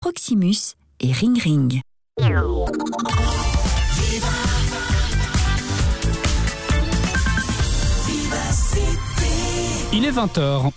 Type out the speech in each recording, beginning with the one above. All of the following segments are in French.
Proximus et Ring Ring. Il est 20h.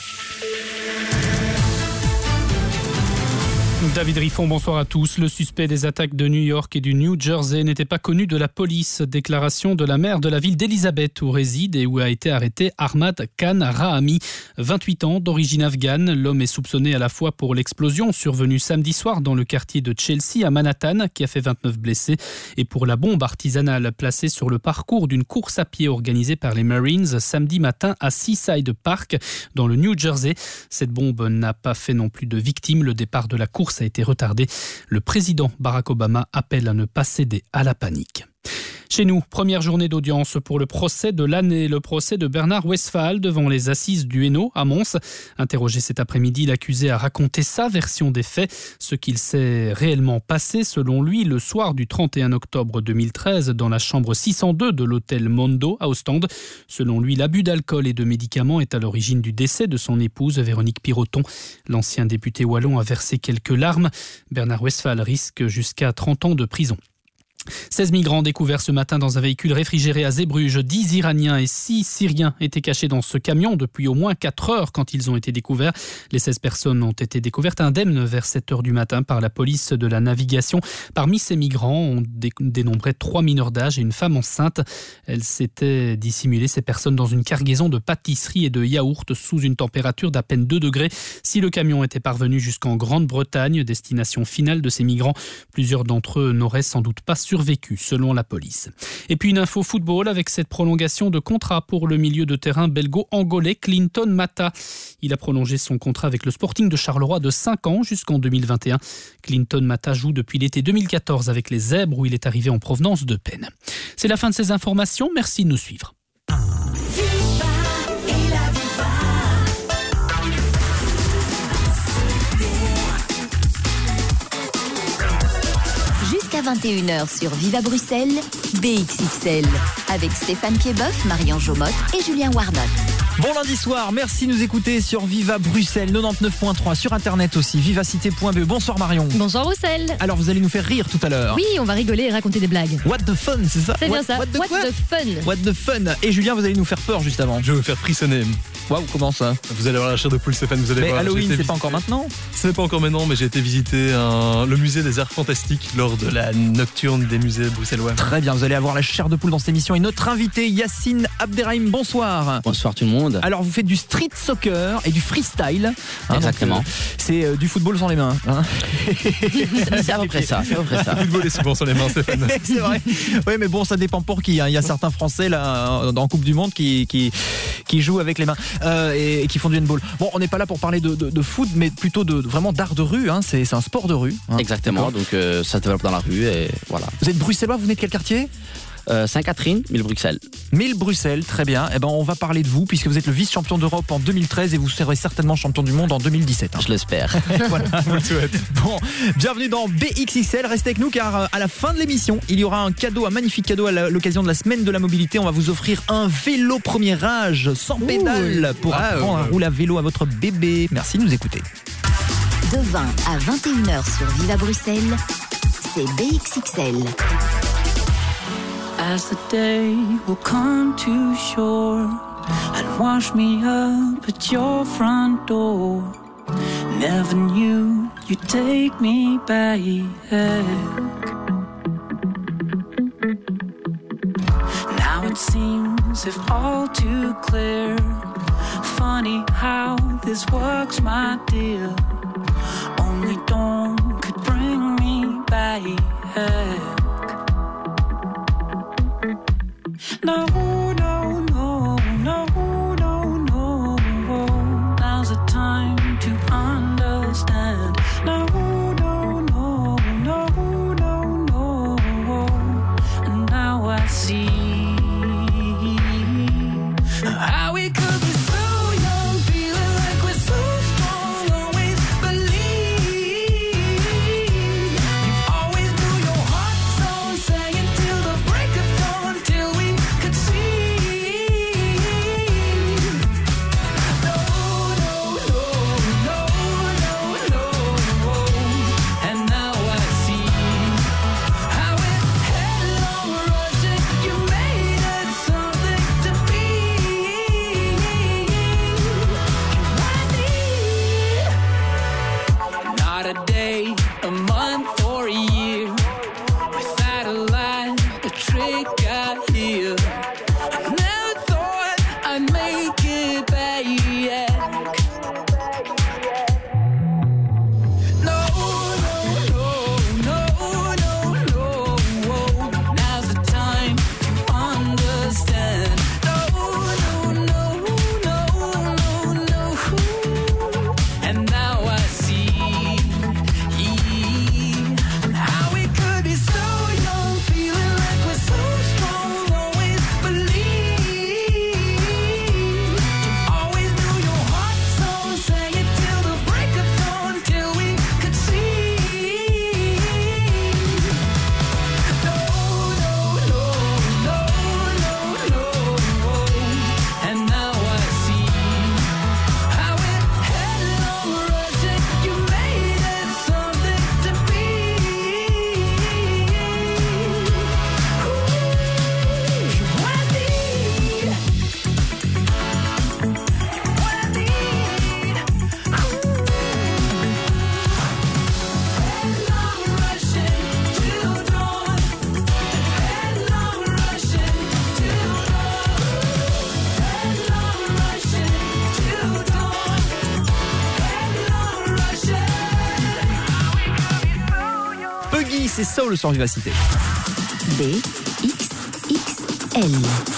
David Riffon, bonsoir à tous. Le suspect des attaques de New York et du New Jersey n'était pas connu de la police. Déclaration de la maire de la ville d'Elizabeth où réside et où a été arrêté Ahmad Khan Rahami, 28 ans, d'origine afghane. L'homme est soupçonné à la fois pour l'explosion survenue samedi soir dans le quartier de Chelsea à Manhattan, qui a fait 29 blessés, et pour la bombe artisanale placée sur le parcours d'une course à pied organisée par les Marines samedi matin à Seaside Park, dans le New Jersey. Cette bombe n'a pas fait non plus de victimes. Le départ de la course a été retardé. Le président Barack Obama appelle à ne pas céder à la panique. Chez nous, première journée d'audience pour le procès de l'année, le procès de Bernard Westphal devant les assises du Hainaut à Mons. Interrogé cet après-midi, l'accusé a raconté sa version des faits, ce qu'il s'est réellement passé selon lui le soir du 31 octobre 2013 dans la chambre 602 de l'hôtel Mondo à Ostende. Selon lui, l'abus d'alcool et de médicaments est à l'origine du décès de son épouse Véronique Piroton. L'ancien député wallon a versé quelques larmes. Bernard Westphal risque jusqu'à 30 ans de prison. 16 migrants découverts ce matin dans un véhicule réfrigéré à Zeebrugge. 10 Iraniens et 6 Syriens étaient cachés dans ce camion depuis au moins 4 heures quand ils ont été découverts. Les 16 personnes ont été découvertes indemnes vers 7 heures du matin par la police de la navigation. Parmi ces migrants, on dénombrait 3 mineurs d'âge et une femme enceinte. Elles s'étaient dissimulées, ces personnes, dans une cargaison de pâtisseries et de yaourts sous une température d'à peine 2 degrés. Si le camion était parvenu jusqu'en Grande-Bretagne, destination finale de ces migrants, plusieurs d'entre eux n'auraient sans doute pas survécu, selon la police. Et puis une info football avec cette prolongation de contrat pour le milieu de terrain belgo-angolais Clinton Mata. Il a prolongé son contrat avec le Sporting de Charleroi de 5 ans jusqu'en 2021. Clinton Mata joue depuis l'été 2014 avec les Zèbres où il est arrivé en provenance de Penn. C'est la fin de ces informations. Merci de nous suivre. Jusqu'à 21h sur Viva Bruxelles, BXXL, avec Stéphane Piedboeuf, Marion Jomotte et Julien Warnotte. Bon lundi soir, merci de nous écouter sur Viva Bruxelles 99.3, sur internet aussi, vivacité.be. Bonsoir Marion. Bonsoir Bruxelles. Alors vous allez nous faire rire tout à l'heure. Oui, on va rigoler et raconter des blagues. What the fun, c'est ça? C'est bien ça. What the fun. What the fun. Et Julien, vous allez nous faire peur juste avant. Je vais vous faire frissonner. Waouh, comment ça? Vous allez avoir la chair de poule, Stéphane, vous allez mais voir. Halloween, c'est pas encore maintenant? Ce n'est pas encore maintenant, mais j'ai été visiter le musée des arts fantastiques lors de la nocturne des musées bruxellois. Très bien, vous allez avoir la chair de poule dans cette émission. Et notre invité, Yacine Abderrahim, bonsoir. Bonsoir tout le monde. Alors vous faites du street soccer et du freestyle. Exactement. Donc, c'est du football sans les mains. Hein. C'est à peu près ça. Le football est souvent sans les mains, Stéphane. C'est vrai. Oui, mais bon, ça dépend pour qui. Hein. Il y a certains Français là, dans Coupe du Monde qui jouent avec les mains et qui font du handball. Bon, on n'est pas là pour parler de foot, mais plutôt vraiment d'art de rue. Hein. C'est un sport de rue. Hein. Exactement. Donc ça se développe dans la rue et voilà. Vous êtes bruxellois, vous venez de quel quartier? Sainte-Catherine, 1000 Bruxelles. 1000 Bruxelles, très bien. Eh ben, on va parler de vous puisque vous êtes le vice-champion d'Europe en 2013 et vous serez certainement champion du monde en 2017. Hein. Je l'espère. Voilà, vous le souhaite. Bon, bienvenue dans BXXL. Restez avec nous car à la fin de l'émission, il y aura un magnifique cadeau à l'occasion de la semaine de la mobilité. On va vous offrir un vélo premier âge sans pédale pour apprendre à rouler à vélo à votre bébé. Merci de nous écouter. De 20 à 21h sur Viva Bruxelles, c'est BXXL. As the day will come to shore and wash me up at your front door, never knew you'd take me back. Now it seems if all too clear. Funny how this works, my dear. Only dawn could bring me back. No, no, no, no, no, no. Now's the time to understand. No, no, no, no, no, no. And now I see how we could be so young, feeling like we're so strong. Always believe you always do your heart about a day, a month, or a year without a lie, a trick I hear. I never thought I'd make it back. No, no, no, no, no, no. Now's the time to understand. No, no, no, no, no. And now I see how we could be so young, feeling like we're so strong, always believe. You always knew your heart song, sang it till the break of dawn, till we could see. No, no, no, no, no, no. And now I see how we're headlong rushing. You made it something to be. What I need, what I need. Headlong rushing till dawn. Headlong rushing till dawn. Headlong rushing till dawn. Headlong rushing. Puggy, c'est Soul sur Vivacité. BXXL.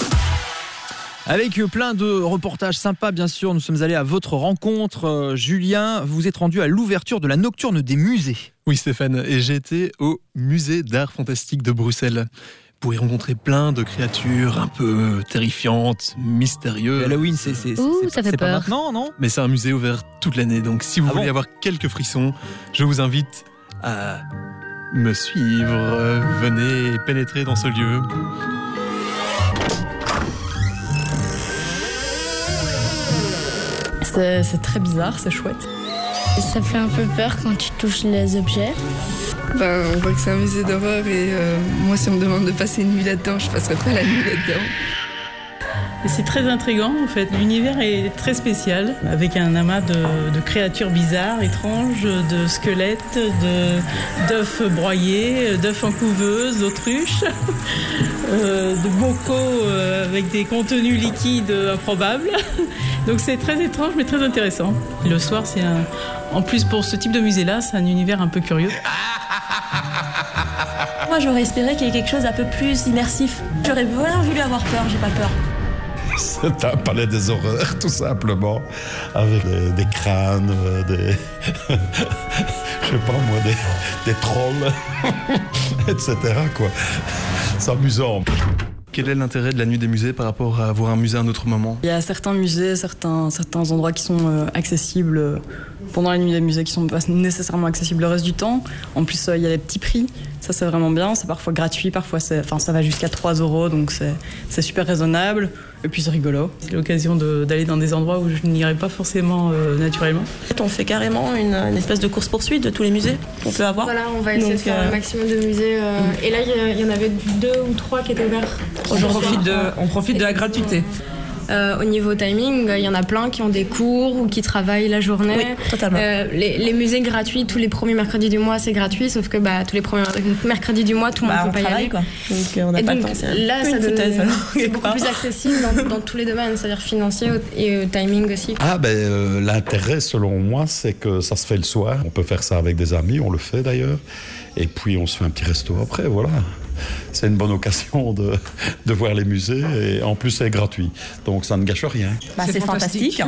Avec plein de reportages sympas, bien sûr, nous sommes allés à votre rencontre. Julien, vous êtes rendu à l'ouverture de la Nocturne des musées. Oui Stéphane, et j'ai été au musée d'art fantastique de Bruxelles. Vous pourrez rencontrer plein de créatures un peu terrifiantes, mystérieuses. Halloween, Ouh, ça fait c'est pas peur. maintenant, non? Mais c'est un musée ouvert toute l'année, donc si vous Ah voulez bon avoir quelques frissons, je vous invite à me suivre. Venez pénétrer dans ce lieu. C'est très bizarre, c'est chouette. Ça fait un peu peur quand tu touches les objets. On voit que c'est un musée d'horreur et moi, si on me demande de passer une nuit là-dedans, je passerai pas la nuit là-dedans. Et c'est très intriguant en fait. L'univers est très spécial avec un amas de créatures bizarres, étranges, de squelettes, d'œufs broyés, d'œufs en couveuse, d'autruches, de bocaux avec des contenus liquides improbables. Donc c'est très étrange mais très intéressant. Le soir, en plus pour ce type de musée-là, c'est un univers un peu curieux. Moi j'aurais espéré qu'il y ait quelque chose un peu plus immersif. J'aurais vraiment voulu avoir peur, j'ai pas peur. C'est un palais des horreurs, tout simplement, avec des crânes, des je sais pas moi, des trolls, etc. quoi. C'est amusant. Quel est l'intérêt de la nuit des musées par rapport à voir un musée à un autre moment? Il y a certains musées, certains endroits qui sont accessibles pendant la nuit des musées, qui sont pas nécessairement accessibles le reste du temps. En plus, il y a les petits prix. Ça, c'est vraiment bien. C'est parfois gratuit, parfois ça va jusqu'à 3 €, donc c'est super raisonnable. Et puis c'est rigolo. C'est l'occasion d'aller dans des endroits où je n'irais pas forcément naturellement. On fait carrément une espèce de course-poursuite de tous les musées qu'on peut avoir. Voilà, on va essayer de faire le maximum de musées. Et là, il y en avait 2 ou 3 qui étaient ouverts. On profite de la gratuité. Au niveau timing, il y en a plein qui ont des cours ou qui travaillent la journée. Oui, totalement. Les musées gratuits, tous les premiers mercredis du mois, c'est gratuit, sauf que tous les premiers mercredis du mois, tout le monde ne peut pas y aller. Quoi. Donc on n'a pas le temps. Là, c'est beaucoup plus accessible dans tous les domaines, c'est-à-dire financier et timing aussi. L'intérêt, selon moi, c'est que ça se fait le soir. On peut faire ça avec des amis, on le fait d'ailleurs. Et puis on se fait un petit resto après, voilà. C'est une bonne occasion de voir les musées et en plus c'est gratuit. Donc ça ne gâche rien. C'est fantastique.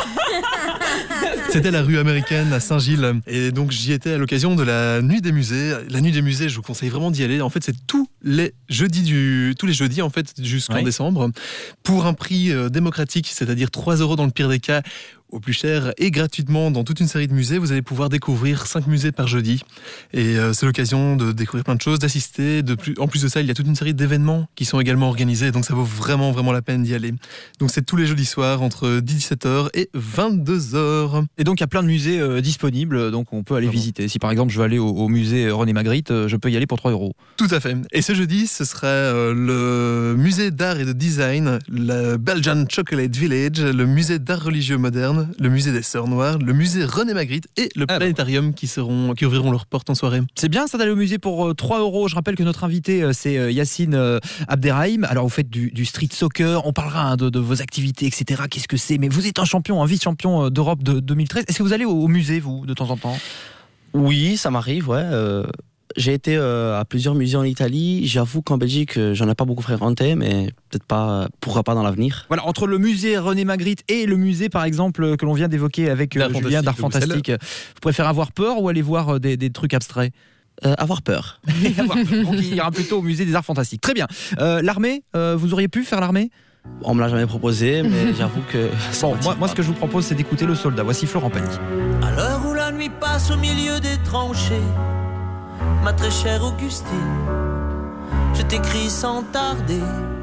C'était la rue américaine à Saint-Gilles et donc j'y étais à l'occasion de la nuit des musées. La nuit des musées, je vous conseille vraiment d'y aller. En fait, c'est tous les jeudis en fait jusqu'en décembre pour un prix démocratique, c'est-à-dire 3 € dans le pire des cas. Au plus cher et gratuitement dans toute une série de musées, vous allez pouvoir découvrir 5 musées par jeudi. Et c'est l'occasion de découvrir plein de choses, d'assister. En plus de ça, il y a toute une série d'événements qui sont également organisés. Donc ça vaut vraiment, vraiment la peine d'y aller. Donc c'est tous les jeudis soirs entre 17h et 22h. Et donc il y a plein de musées disponibles, donc on peut aller visiter. Si par exemple je veux aller au musée René Magritte, je peux y aller pour 3 €. Tout à fait. Et ce jeudi, ce sera le musée d'art et de design, le Belgian Chocolate Village, le musée d'art religieux moderne, Caverne, le musée des Sœurs Noires, le musée René Magritte et le planétarium qui ouvriront leurs portes en soirée. C'est bien ça d'aller au musée pour 3 €. Je rappelle que notre invité c'est Yacine Abderrahim. Alors vous faites du street soccer, on parlera de vos activités, etc. Qu'est-ce que c'est? Mais vous êtes un vice-champion d'Europe de 2013. Est-ce que vous allez au musée, vous, de temps en temps? Oui, ça m'arrive, ouais. J'ai été à plusieurs musées en Italie. J'avoue qu'en Belgique, j'en ai pas beaucoup fréquenté, mais peut-être pas, pourquoi pas dans l'avenir. Voilà, entre le musée René Magritte et le musée, par exemple, que l'on vient d'évoquer avec Julien d'Art Fantastique, vous préférez avoir peur ou aller voir des trucs abstraits? Avoir peur. Donc il ira plutôt au musée des Arts Fantastiques. Très bien. L'armée, vous auriez pu faire l'armée? On me l'a jamais proposé, mais j'avoue que... Bon, moi, ce que je vous propose, c'est d'écouter Le Soldat. Voici Florent Pagny. À l'heure où la nuit passe au milieu des tranchées, ma très chère Augustine, je t'écris sans tarder.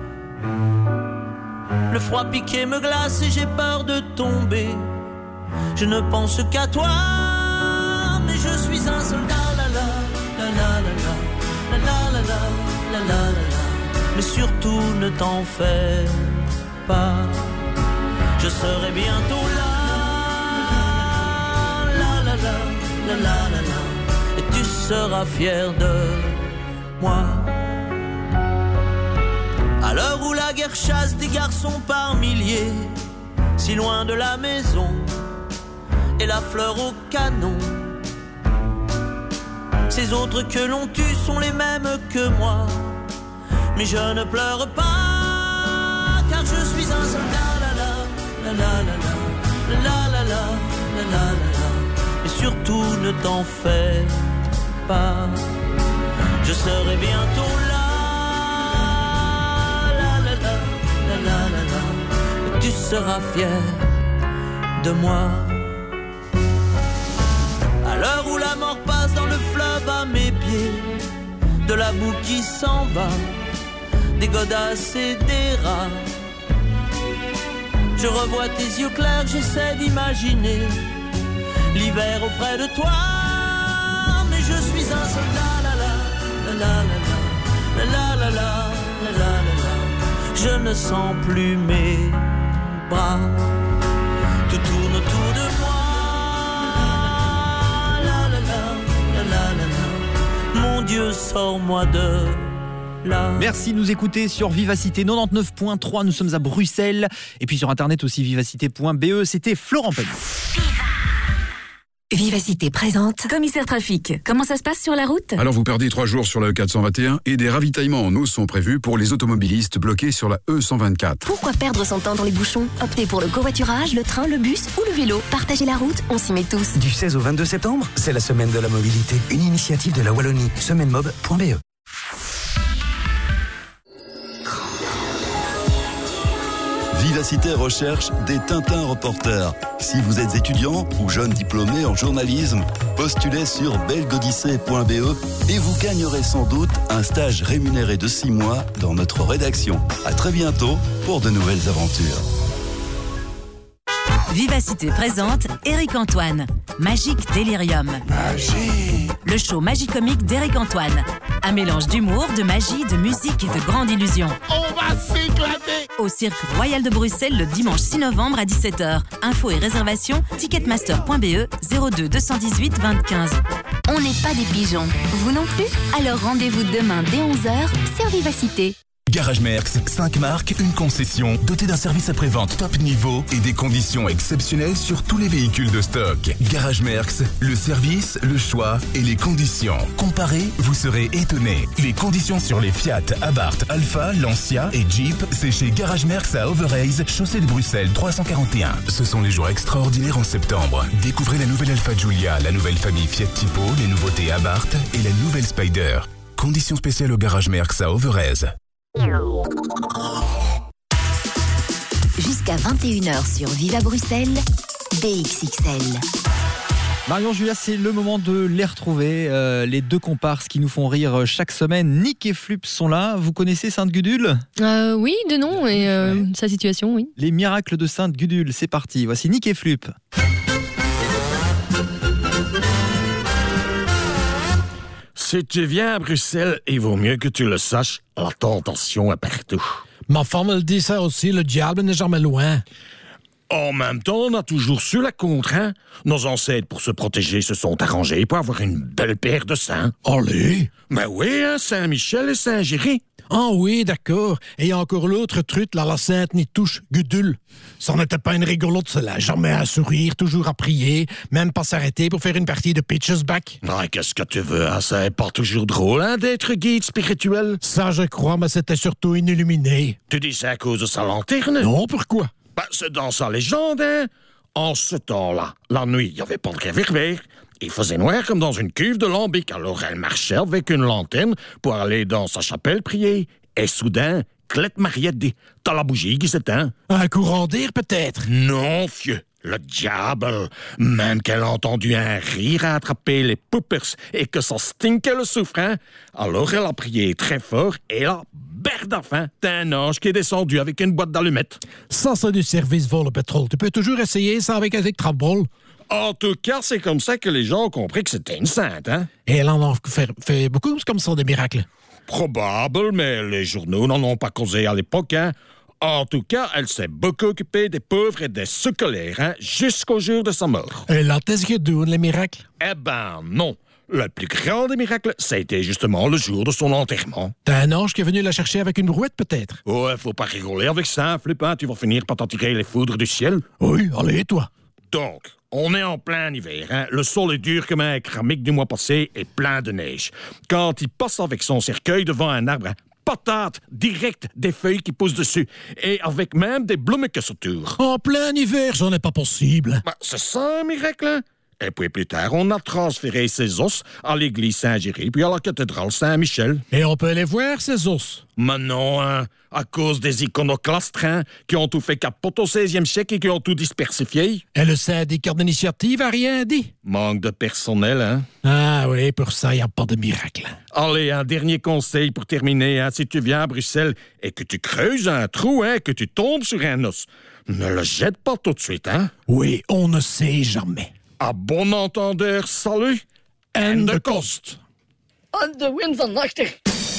Le froid piqué me glace et j'ai peur de tomber. Je ne pense qu'à toi, mais je suis un soldat. La la la la la la la la la la la. Mais surtout ne t'en fais pas, je serai bientôt là. La la la la la la la. Et tu seras fier de moi. À l'heure où la guerre chasse des garçons par milliers, si loin de la maison et la fleur au canon, ces autres que l'on tue sont les mêmes que moi. Mais je ne pleure pas, car je suis un soldat. La la la la la la la la la la la. Et surtout ne t'en fais pas, je serai bientôt là. La la la la la la la. Et tu seras fier de moi. À l'heure où la mort passe dans le fleuve à mes pieds, de la boue qui s'en va, des godasses et des rats, je revois tes yeux clairs, j'essaie d'imaginer l'hiver auprès de toi. Mais je suis un soldat. La la la la la la la la la la. Je ne sens plus mes bras, tout tourne autour de moi. La la la la la la. Mon Dieu, sors-moi de là. Merci de nous écouter sur Vivacité 99.3. Nous sommes à Bruxelles. Et puis sur internet aussi, vivacité.be. C'était Florent Pagny. Vivacité présente Commissaire Trafic. Comment ça se passe sur la route? Alors vous perdez 3 jours sur la E421 et des ravitaillements en eau sont prévus pour les automobilistes bloqués sur la E124. Pourquoi perdre son temps dans les bouchons? Optez pour le covoiturage, le train, le bus ou le vélo. Partagez la route, on s'y met tous. Du 16 au 22 septembre, c'est la semaine de la mobilité. Une initiative de la Wallonie. Semaine-mob.be. Vivacité recherche des Tintins reporters. Si vous êtes étudiant ou jeune diplômé en journalisme, postulez sur belgodissée.be et vous gagnerez sans doute un stage rémunéré de 6 mois dans notre rédaction. À très bientôt pour de nouvelles aventures. Vivacité présente Éric Antoine, Magique Délirium. Magie. Le show magicomique d'Éric Antoine. Un mélange d'humour, de magie, de musique et de grande illusion. On va s'éclater. Au Cirque Royal de Bruxelles le dimanche 6 novembre à 17h. Infos et réservations, ticketmaster.be 02 218 20 15. On n'est pas des pigeons, vous non plus? Alors rendez-vous demain dès 11h sur Vivacité. Garage Merckx, 5 marques, une concession, dotée d'un service après-vente top niveau et des conditions exceptionnelles sur tous les véhicules de stock. Garage Merckx, le service, le choix et les conditions. Comparez, vous serez étonnés. Les conditions sur les Fiat, Abarth, Alpha, Lancia et Jeep, c'est chez Garage Merckx à Overijse, chaussée de Bruxelles 341. Ce sont les jours extraordinaires en septembre. Découvrez la nouvelle Alpha Giulia, la nouvelle famille Fiat Tipo, les nouveautés Abarth et la nouvelle Spider. Conditions spéciales au Garage Merckx à Overijse. Jusqu'à 21h sur Viva Bruxelles, BXXL. Marion, Julia, c'est le moment de les retrouver. Les deux comparses qui nous font rire chaque semaine. Nick et Flup sont là. Vous connaissez Sainte Gudule? Oui, de nom et sa situation, oui. Les miracles de Sainte Gudule, c'est parti. Voici Nick et Flup. Si tu viens à Bruxelles, il vaut mieux que tu le saches, la tentation est partout. Ma femme me le dit ça aussi, le diable n'est jamais loin. En même temps, on a toujours su la contre, hein. Nos ancêtres, pour se protéger, se sont arrangés pour avoir une belle paire de saints. Allez! Ben oui, hein, Saint-Michel et Saint-Géry. Ah oui, d'accord. Et encore l'autre truc, la Sainte Nitouche Gudule. Ça n'était pas une rigolote, cela. Jamais à sourire, toujours à prier, même pas s'arrêter pour faire une partie de pitches back. Ah, qu'est-ce que tu veux, hein? Ça n'est pas toujours drôle, hein, d'être guide spirituel. Ça, je crois, mais c'était surtout une illuminée. Tu dis ça à cause de sa lanterne? Non, pourquoi? Ben, c'est dans sa légende, hein. En ce temps-là, la nuit, il n'y avait pas de réverbère. Il faisait noir comme dans une cuve de lambic. Alors elle marchait avec une lanterne pour aller dans sa chapelle prier. Et soudain, Clette Mariette dit « T'as la bougie qui s'éteint. » Un courant d'air, peut-être? Non, vieux. Le diable. Même qu'elle a entendu un rire à attraper les poopers et que ça stinkait le soufre, hein. Alors elle a prié très fort et là, berdafin, t'as un ange qui est descendu avec une boîte d'allumettes. Ça, c'est du service vol au pétrole. Tu peux toujours essayer ça avec un électrabol. En tout cas, c'est comme ça que les gens ont compris que c'était une sainte, hein? Et elle en a fait beaucoup comme ça, des miracles. Probable, mais les journaux n'en ont pas causé à l'époque, hein? En tout cas, elle s'est beaucoup occupée des pauvres et des scolaires, hein, jusqu'au jour de sa mort. Et là, qu'est-ce que d'où les miracles? Eh ben, non. Le plus grand des miracles, ça a été justement le jour de son enterrement. T'as un ange qui est venu la chercher avec une brouette, peut-être? Ouais, faut pas rigoler avec ça, Flippin. Tu vas finir par t'en tirer les foudres du ciel. Oui, allez, toi. Donc, on est en plein hiver, hein? Le sol est dur comme un kramique du mois passé et plein de neige. Quand il passe avec son cercueil devant un arbre, hein, patate, direct des feuilles qui poussent dessus, et avec même des bloemekes autour. En plein hiver, ça n'est pas possible. Ben, c'est ça un miracle, hein? Et puis plus tard, on a transféré ses os à l'église Saint-Géry, puis à la cathédrale Saint-Michel. Et on peut les voir, ces os? Mais non, hein, à cause des iconoclastes, hein, qui ont tout fait capote au 16e siècle et qui ont tout dispersifié. Et le syndicat d'initiative a rien dit? Manque de personnel, hein. Ah oui, pour ça, il n'y a pas de miracle. Allez, un dernier conseil pour terminer, hein. Si tu viens à Bruxelles et que tu creuses un trou, hein, que tu tombes sur un os, ne le jette pas tout de suite, hein. Oui, on ne sait jamais. À bon entendeur, salut, and the cost. On the winds of Nachter.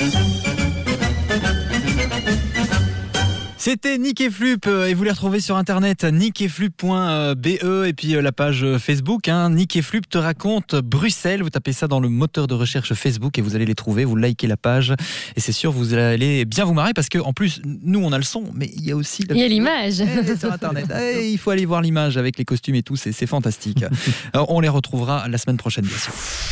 C'était Nick et Flup et vous les retrouvez sur internet nicketflup.be et puis la page Facebook, hein. Nick et Flup te raconte Bruxelles, vous tapez ça dans le moteur de recherche Facebook et vous allez les trouver, vous likez la page et c'est sûr vous allez bien vous marrer parce que en plus nous on a le son mais il y a aussi il y a l'image sur internet. Il faut aller voir l'image avec les costumes et tout, c'est fantastique. Alors, on les retrouvera la semaine prochaine bien sûr.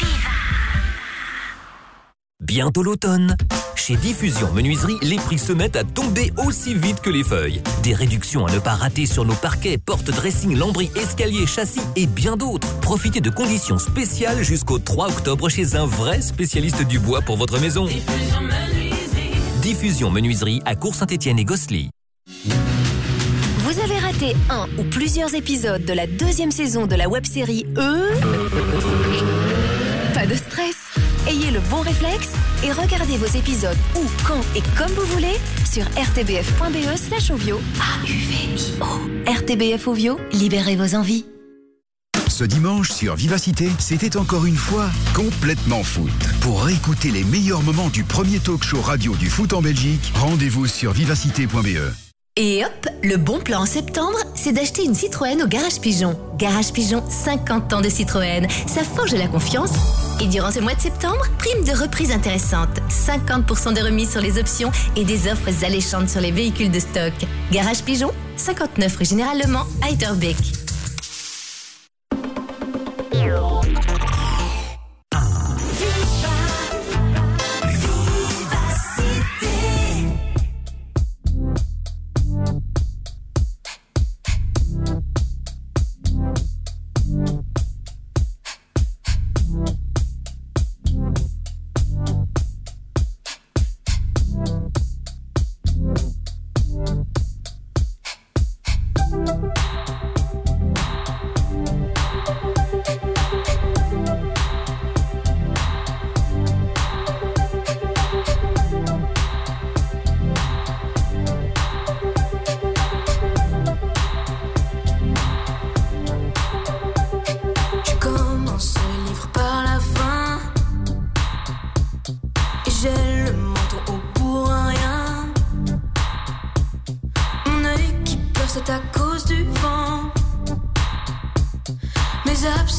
Bientôt l'automne. Chez Diffusion Menuiserie, les prix se mettent à tomber aussi vite que les feuilles. Des réductions à ne pas rater sur nos parquets, portes, dressing, lambris, escaliers, châssis et bien d'autres. Profitez de conditions spéciales jusqu'au 3 octobre chez un vrai spécialiste du bois pour votre maison. Diffusion Menuiserie à Cours-Saint-Étienne et Gosselies. Vous avez raté un ou plusieurs épisodes de la 2e saison de la web-série Pas de stress. Ayez le bon réflexe et regardez vos épisodes où, quand et comme vous voulez sur rtbf.be/ovio. AUVIO. RTBF Ovio, libérez vos envies. Ce dimanche sur Vivacité, c'était encore une fois complètement foot. Pour réécouter les meilleurs moments du premier talk show radio du foot en Belgique, rendez-vous sur vivacité.be. Et hop, le bon plan en septembre, c'est d'acheter une Citroën au Garage Pigeon. Garage Pigeon, 50 ans de Citroën. Ça forge la confiance. Et durant ce mois de septembre, prime de reprise intéressante. 50% de remise sur les options et des offres alléchantes sur les véhicules de stock. Garage Pigeon, 59 rue Général Le Mans à Etterbeek.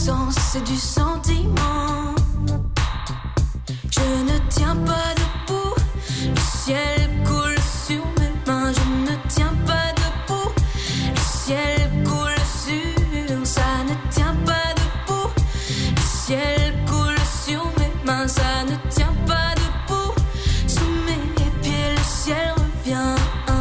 sang, c'est du sentiment. Je ne tiens pas debout, le ciel coule sur mes mains. Je ne tiens pas debout, le ciel coule sur. Ça ne tient pas debout, le ciel coule sur mes mains. Ça ne tient pas debout, sous mes pieds le ciel revient.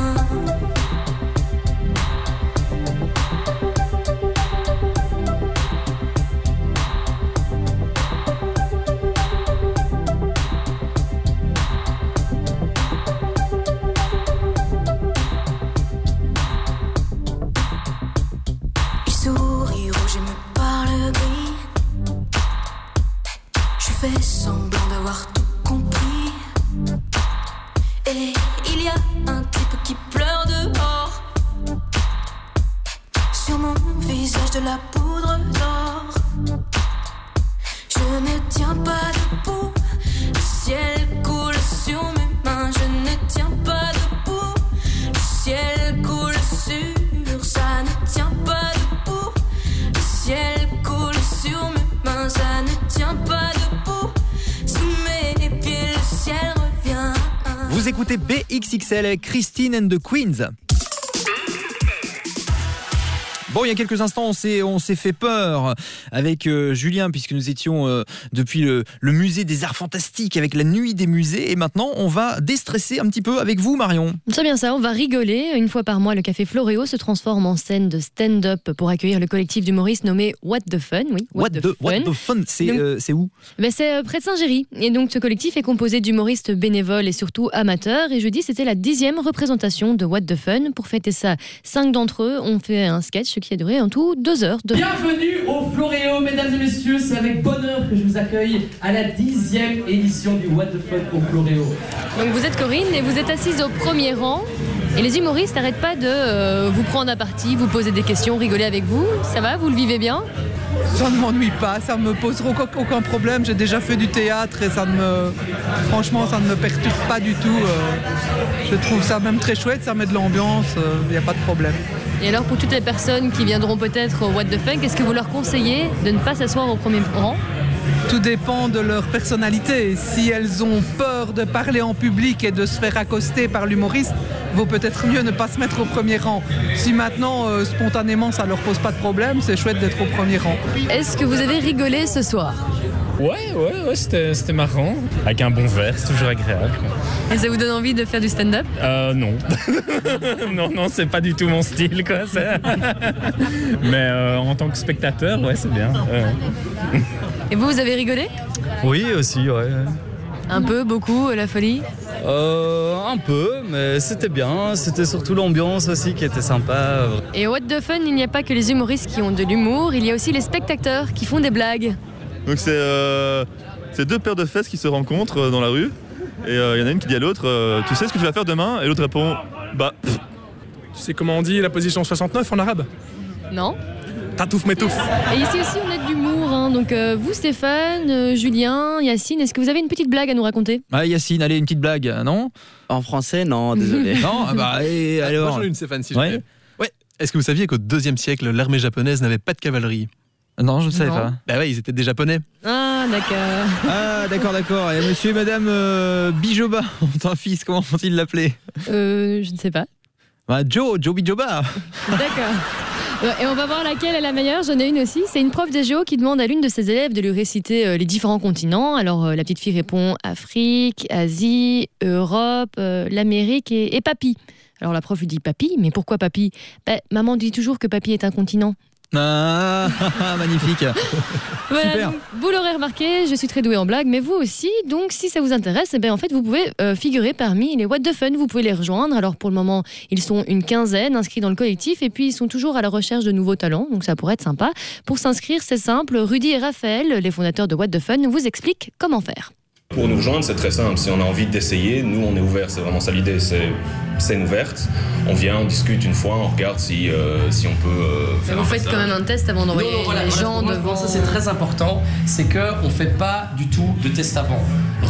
Fais semblant d'avoir tout compris. Et il y a un type qui pleure dehors. Sur mon visage de la poudre d'or. Je ne tiens pas debout, le ciel coule sur mes mains. Je ne tiens pas debout, le ciel coule sur. Ça ne tient pas debout, le ciel coule sur mes mains. Ça ne tient pas debout. Vous écoutez BXXL avec Christine and the Queens. Bon, il y a quelques instants, on s'est fait peur avec Julien, puisque nous étions depuis le musée des arts fantastiques avec la nuit des musées. Et maintenant, on va déstresser un petit peu avec vous, Marion. C'est bien ça, on va rigoler. Une fois par mois, le Café Floréo se transforme en scène de stand-up pour accueillir le collectif d'humoristes nommé What the Fun. Oui, What the Fun, c'est où? C'est près de Saint-Géry. Et donc, ce collectif est composé d'humoristes bénévoles et surtout amateurs. Et jeudi, c'était la 10e représentation de What the Fun. Pour fêter ça, 5 d'entre eux ont fait un sketch qui a duré en tout 2 heures. Bienvenue au Floréo, mesdames et messieurs. C'est avec bonheur que je vous accueille à la 10e édition du What the Fun au Floréo. Donc vous êtes Corinne et vous êtes assise au premier rang. Et les humoristes n'arrêtent pas de vous prendre à partie, vous poser des questions, rigoler avec vous. Ça va, vous le vivez bien? Ça ne m'ennuie pas, ça ne me pose aucun problème. J'ai déjà fait du théâtre et franchement, ça ne me perturbe pas du tout. Je trouve ça même très chouette, ça met de l'ambiance, il n'y a pas de problème. Et alors pour toutes les personnes qui viendront peut-être au What the Fun, qu'est-ce que vous leur conseillez de ne pas s'asseoir au premier rang? Tout dépend de leur personnalité. Si elles ont peur de parler en public et de se faire accoster par l'humoriste, vaut peut-être mieux ne pas se mettre au premier rang. Si maintenant, spontanément, ça leur pose pas de problème, c'est chouette d'être au premier rang. Est-ce que vous avez rigolé ce soir? Ouais, c'était marrant. Avec un bon verre, c'est toujours agréable. Et ça vous donne envie de faire du stand-up? Non. non, c'est pas du tout mon style, quoi. Mais en tant que spectateur, ouais, c'est bien. Et vous avez rigolé? Oui, aussi, ouais. Un peu, beaucoup, la folie? Un peu, mais c'était bien. C'était surtout l'ambiance aussi qui était sympa. Et au What the Fun, il n'y a pas que les humoristes qui ont de l'humour, il y a aussi les spectateurs qui font des blagues. Donc c'est 2 paires de fesses qui se rencontrent dans la rue. Et il y en a une qui dit à l'autre, tu sais ce que tu vas faire demain? Et l'autre répond, bah... Tu sais comment on dit la position 69 en arabe? Non. Tatouf métouf. Et ici aussi on a de l'humour, hein. Donc vous Stéphane, Julien, Yacine, est-ce que vous avez une petite blague à nous raconter? Ah Yacine, allez, une petite blague, non? En français, non, désolé. Non, et alors... Moi j'en ai une, Stéphane, si je veux. Ouais. Est-ce que vous saviez qu'au 2e siècle, l'armée japonaise n'avait pas de cavalerie? Non, je ne savais pas. Bah ouais, ils étaient des japonais. Ah, d'accord. Ah, d'accord. Et monsieur et madame Bijoba ont un fils, comment vont-ils l'appeler? Je ne sais pas. Bah, Joe Bijoba. D'accord. Et on va voir laquelle est la meilleure. J'en ai une aussi. C'est une prof de géo qui demande à l'une de ses élèves de lui réciter les différents continents. Alors, la petite fille répond Afrique, Asie, Europe, l'Amérique et Papy. Alors, la prof lui dit Papy, mais pourquoi Papy? Maman dit toujours que Papy est un continent. Ah, magnifique. Voilà, Super. donc, vous l'aurez remarqué, je suis très douée en blague, mais vous aussi. Donc, si ça vous intéresse, en fait, vous pouvez figurer parmi les What the Fun. Vous pouvez les rejoindre. Alors, pour le moment, ils sont une 15aine inscrits dans le collectif, et puis ils sont toujours à la recherche de nouveaux talents. Donc, ça pourrait être sympa. Pour s'inscrire, c'est simple. Rudy et Raphaël, les fondateurs de What the Fun, vous expliquent comment faire. Pour nous rejoindre, c'est très simple. Si on a envie d'essayer, nous, on est ouvert. C'est vraiment ça l'idée. C'est scène ouverte. On vient, on discute une fois, on regarde si on peut faire. Vous faites quand même un test avant d'envoyer les gens devant. Ça, c'est très important. C'est qu'on ne fait pas du tout de test avant.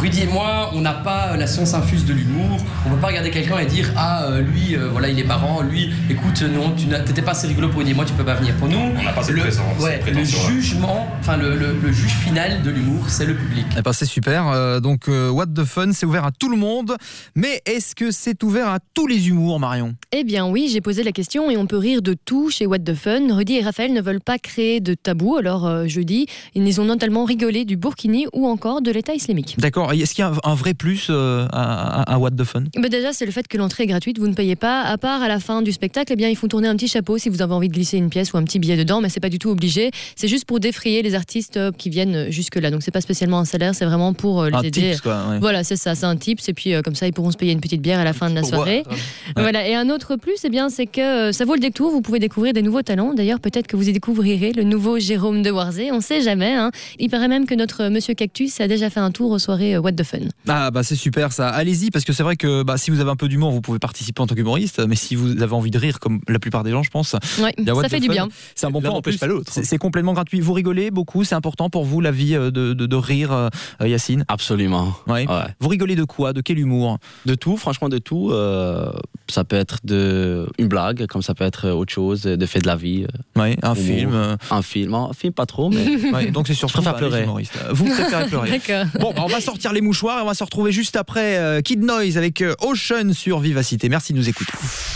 Rudy et moi, on n'a pas la science infuse de l'humour. On peut pas regarder quelqu'un et dire lui, voilà, il est marrant. Lui, écoute, non, t'étais pas assez rigolo pour Rudy et moi, tu peux pas venir. Pour nous, on n'a pas cette présence. Ouais, le jugement, enfin le juge final de l'humour, c'est le public. Eh ben, c'est super. Donc What the Fun, c'est ouvert à tout le monde. Mais est-ce que c'est ouvert à tous les humours, Marion ? Eh bien oui, j'ai posé la question et on peut rire de tout chez What the Fun. Rudy et Raphaël ne veulent pas créer de tabou, alors jeudi, ils ont notamment rigolé du Burkini ou encore de l'État islamique. D'accord. Et est-ce qu'il y a un vrai plus à What the Fun ? Déjà, c'est le fait que l'entrée est gratuite, vous ne payez pas, à part à la fin du spectacle, eh bien, ils font tourner un petit chapeau si vous avez envie de glisser une pièce ou un petit billet dedans, mais c'est pas du tout obligé. C'est juste pour défrayer les artistes qui viennent jusque-là. Donc c'est pas spécialement un salaire, c'est vraiment pour les aider. Tips, quoi, ouais. Voilà, c'est ça, c'est un tips, et puis comme ça, ils pourront se payer une petite bière à la fin de la soirée. Voilà. Et un autre plus, eh bien, c'est que ça vaut le détour, vous pouvez découvrir des nouveaux talents. D'ailleurs, peut-être que vous y découvrirez le nouveau Jérôme de Warzé, on sait jamais. Hein. Il paraît même que notre Monsieur Cactus a déjà fait un tour aux soirées What the Fun. Ah bah c'est super ça, allez-y, parce que c'est vrai que si vous avez un peu d'humour, vous pouvez participer en tant qu'humoriste, mais si vous avez envie de rire, comme la plupart des gens, je pense, ça fait du bien. C'est un bon point, en plus, pas l'autre. C'est complètement gratuit. Vous rigolez beaucoup, c'est important pour vous la vie de rire, Yacine ? Absolument. Ouais. Vous rigolez de quoi ? De quel humour ? De tout, franchement de tout. Ça peut être une blague, comme ça peut être autre chose, de fait de la vie. Ouais, un film. Un film pas trop, mais. Ouais, donc c'est surtout je préfère pleurer. Vous préférez pleurer. D'accord. Bon, on va sortir les mouchoirs et on va se retrouver juste après Kid Noise avec Ocean sur Vivacité. Merci de nous écouter.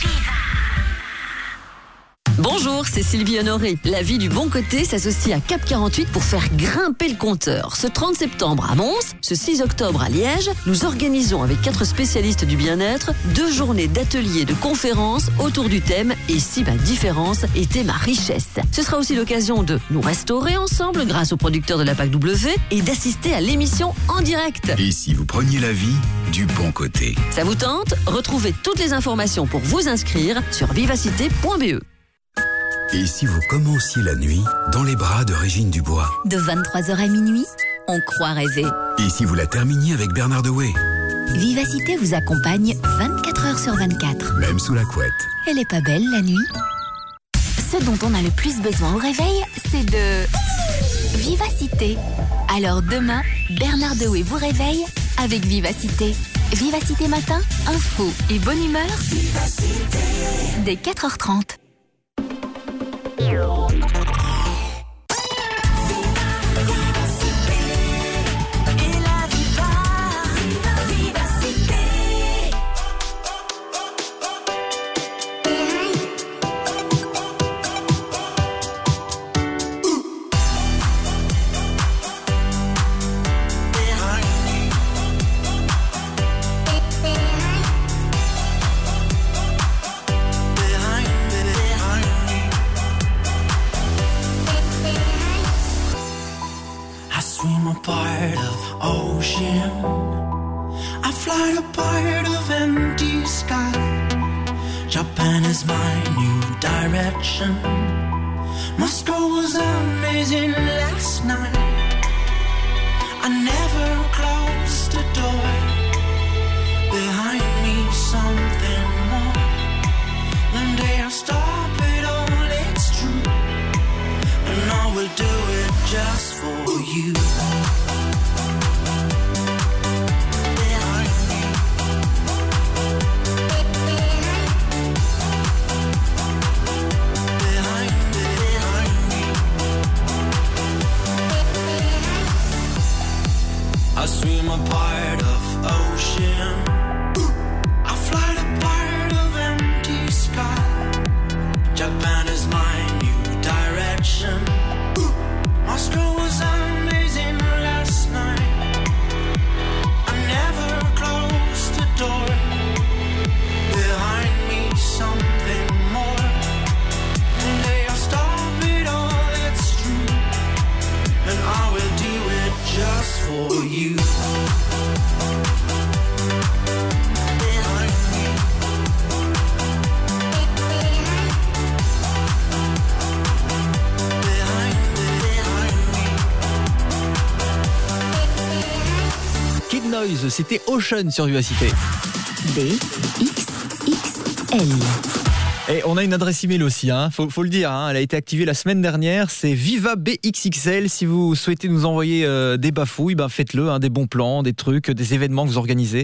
Bonjour, c'est Sylvie Honoré. La vie du bon côté s'associe à Cap 48 pour faire grimper le compteur. Ce 30 septembre à Mons, ce 6 octobre à Liège, nous organisons avec 4 spécialistes du bien-être 2 journées d'ateliers et de conférences autour du thème « Et si ma différence était ma richesse ». Ce sera aussi l'occasion de nous restaurer ensemble grâce aux producteurs de la PAC W et d'assister à l'émission en direct. Et si vous preniez la vie du bon côté ? Ça vous tente ? Retrouvez toutes les informations pour vous inscrire sur vivacité.be. Et si vous commenciez la nuit dans les bras de Régine Dubois ? De 23h à minuit, on croit rêver. Et si vous la terminiez avec Bernard Dewey ? Vivacité vous accompagne 24h sur 24. Même sous la couette. Elle est pas belle la nuit ? Ce dont on a le plus besoin au réveil, c'est de vivacité. Alors demain, Bernard Dewey vous réveille avec Vivacité. Vivacité matin, info et bonne humeur. Vivacité. Dès 4h30. Part of ocean, I fly a part of empty sky. Japan is my new direction. Moscow was amazing last night. I never closed the door. Behind me something more. One day I'll stop it all, it's true. And I will do it just for you. I swim a part of ocean. I fly a part of empty sky. Japan is my new direction. Moscow was amazing last night. I never closed the door. Behind me something more. One day I'll stop it all, it's true. And I will do it just for you. Kid Noise, c'était Ocean sur Vivacité. DXXL. Et on a une adresse email aussi, faut le dire, elle a été activée la semaine dernière, c'est VivaBXXL. Si vous souhaitez nous envoyer des bafouilles, faites-le, des bons plans, des trucs, des événements que vous organisez.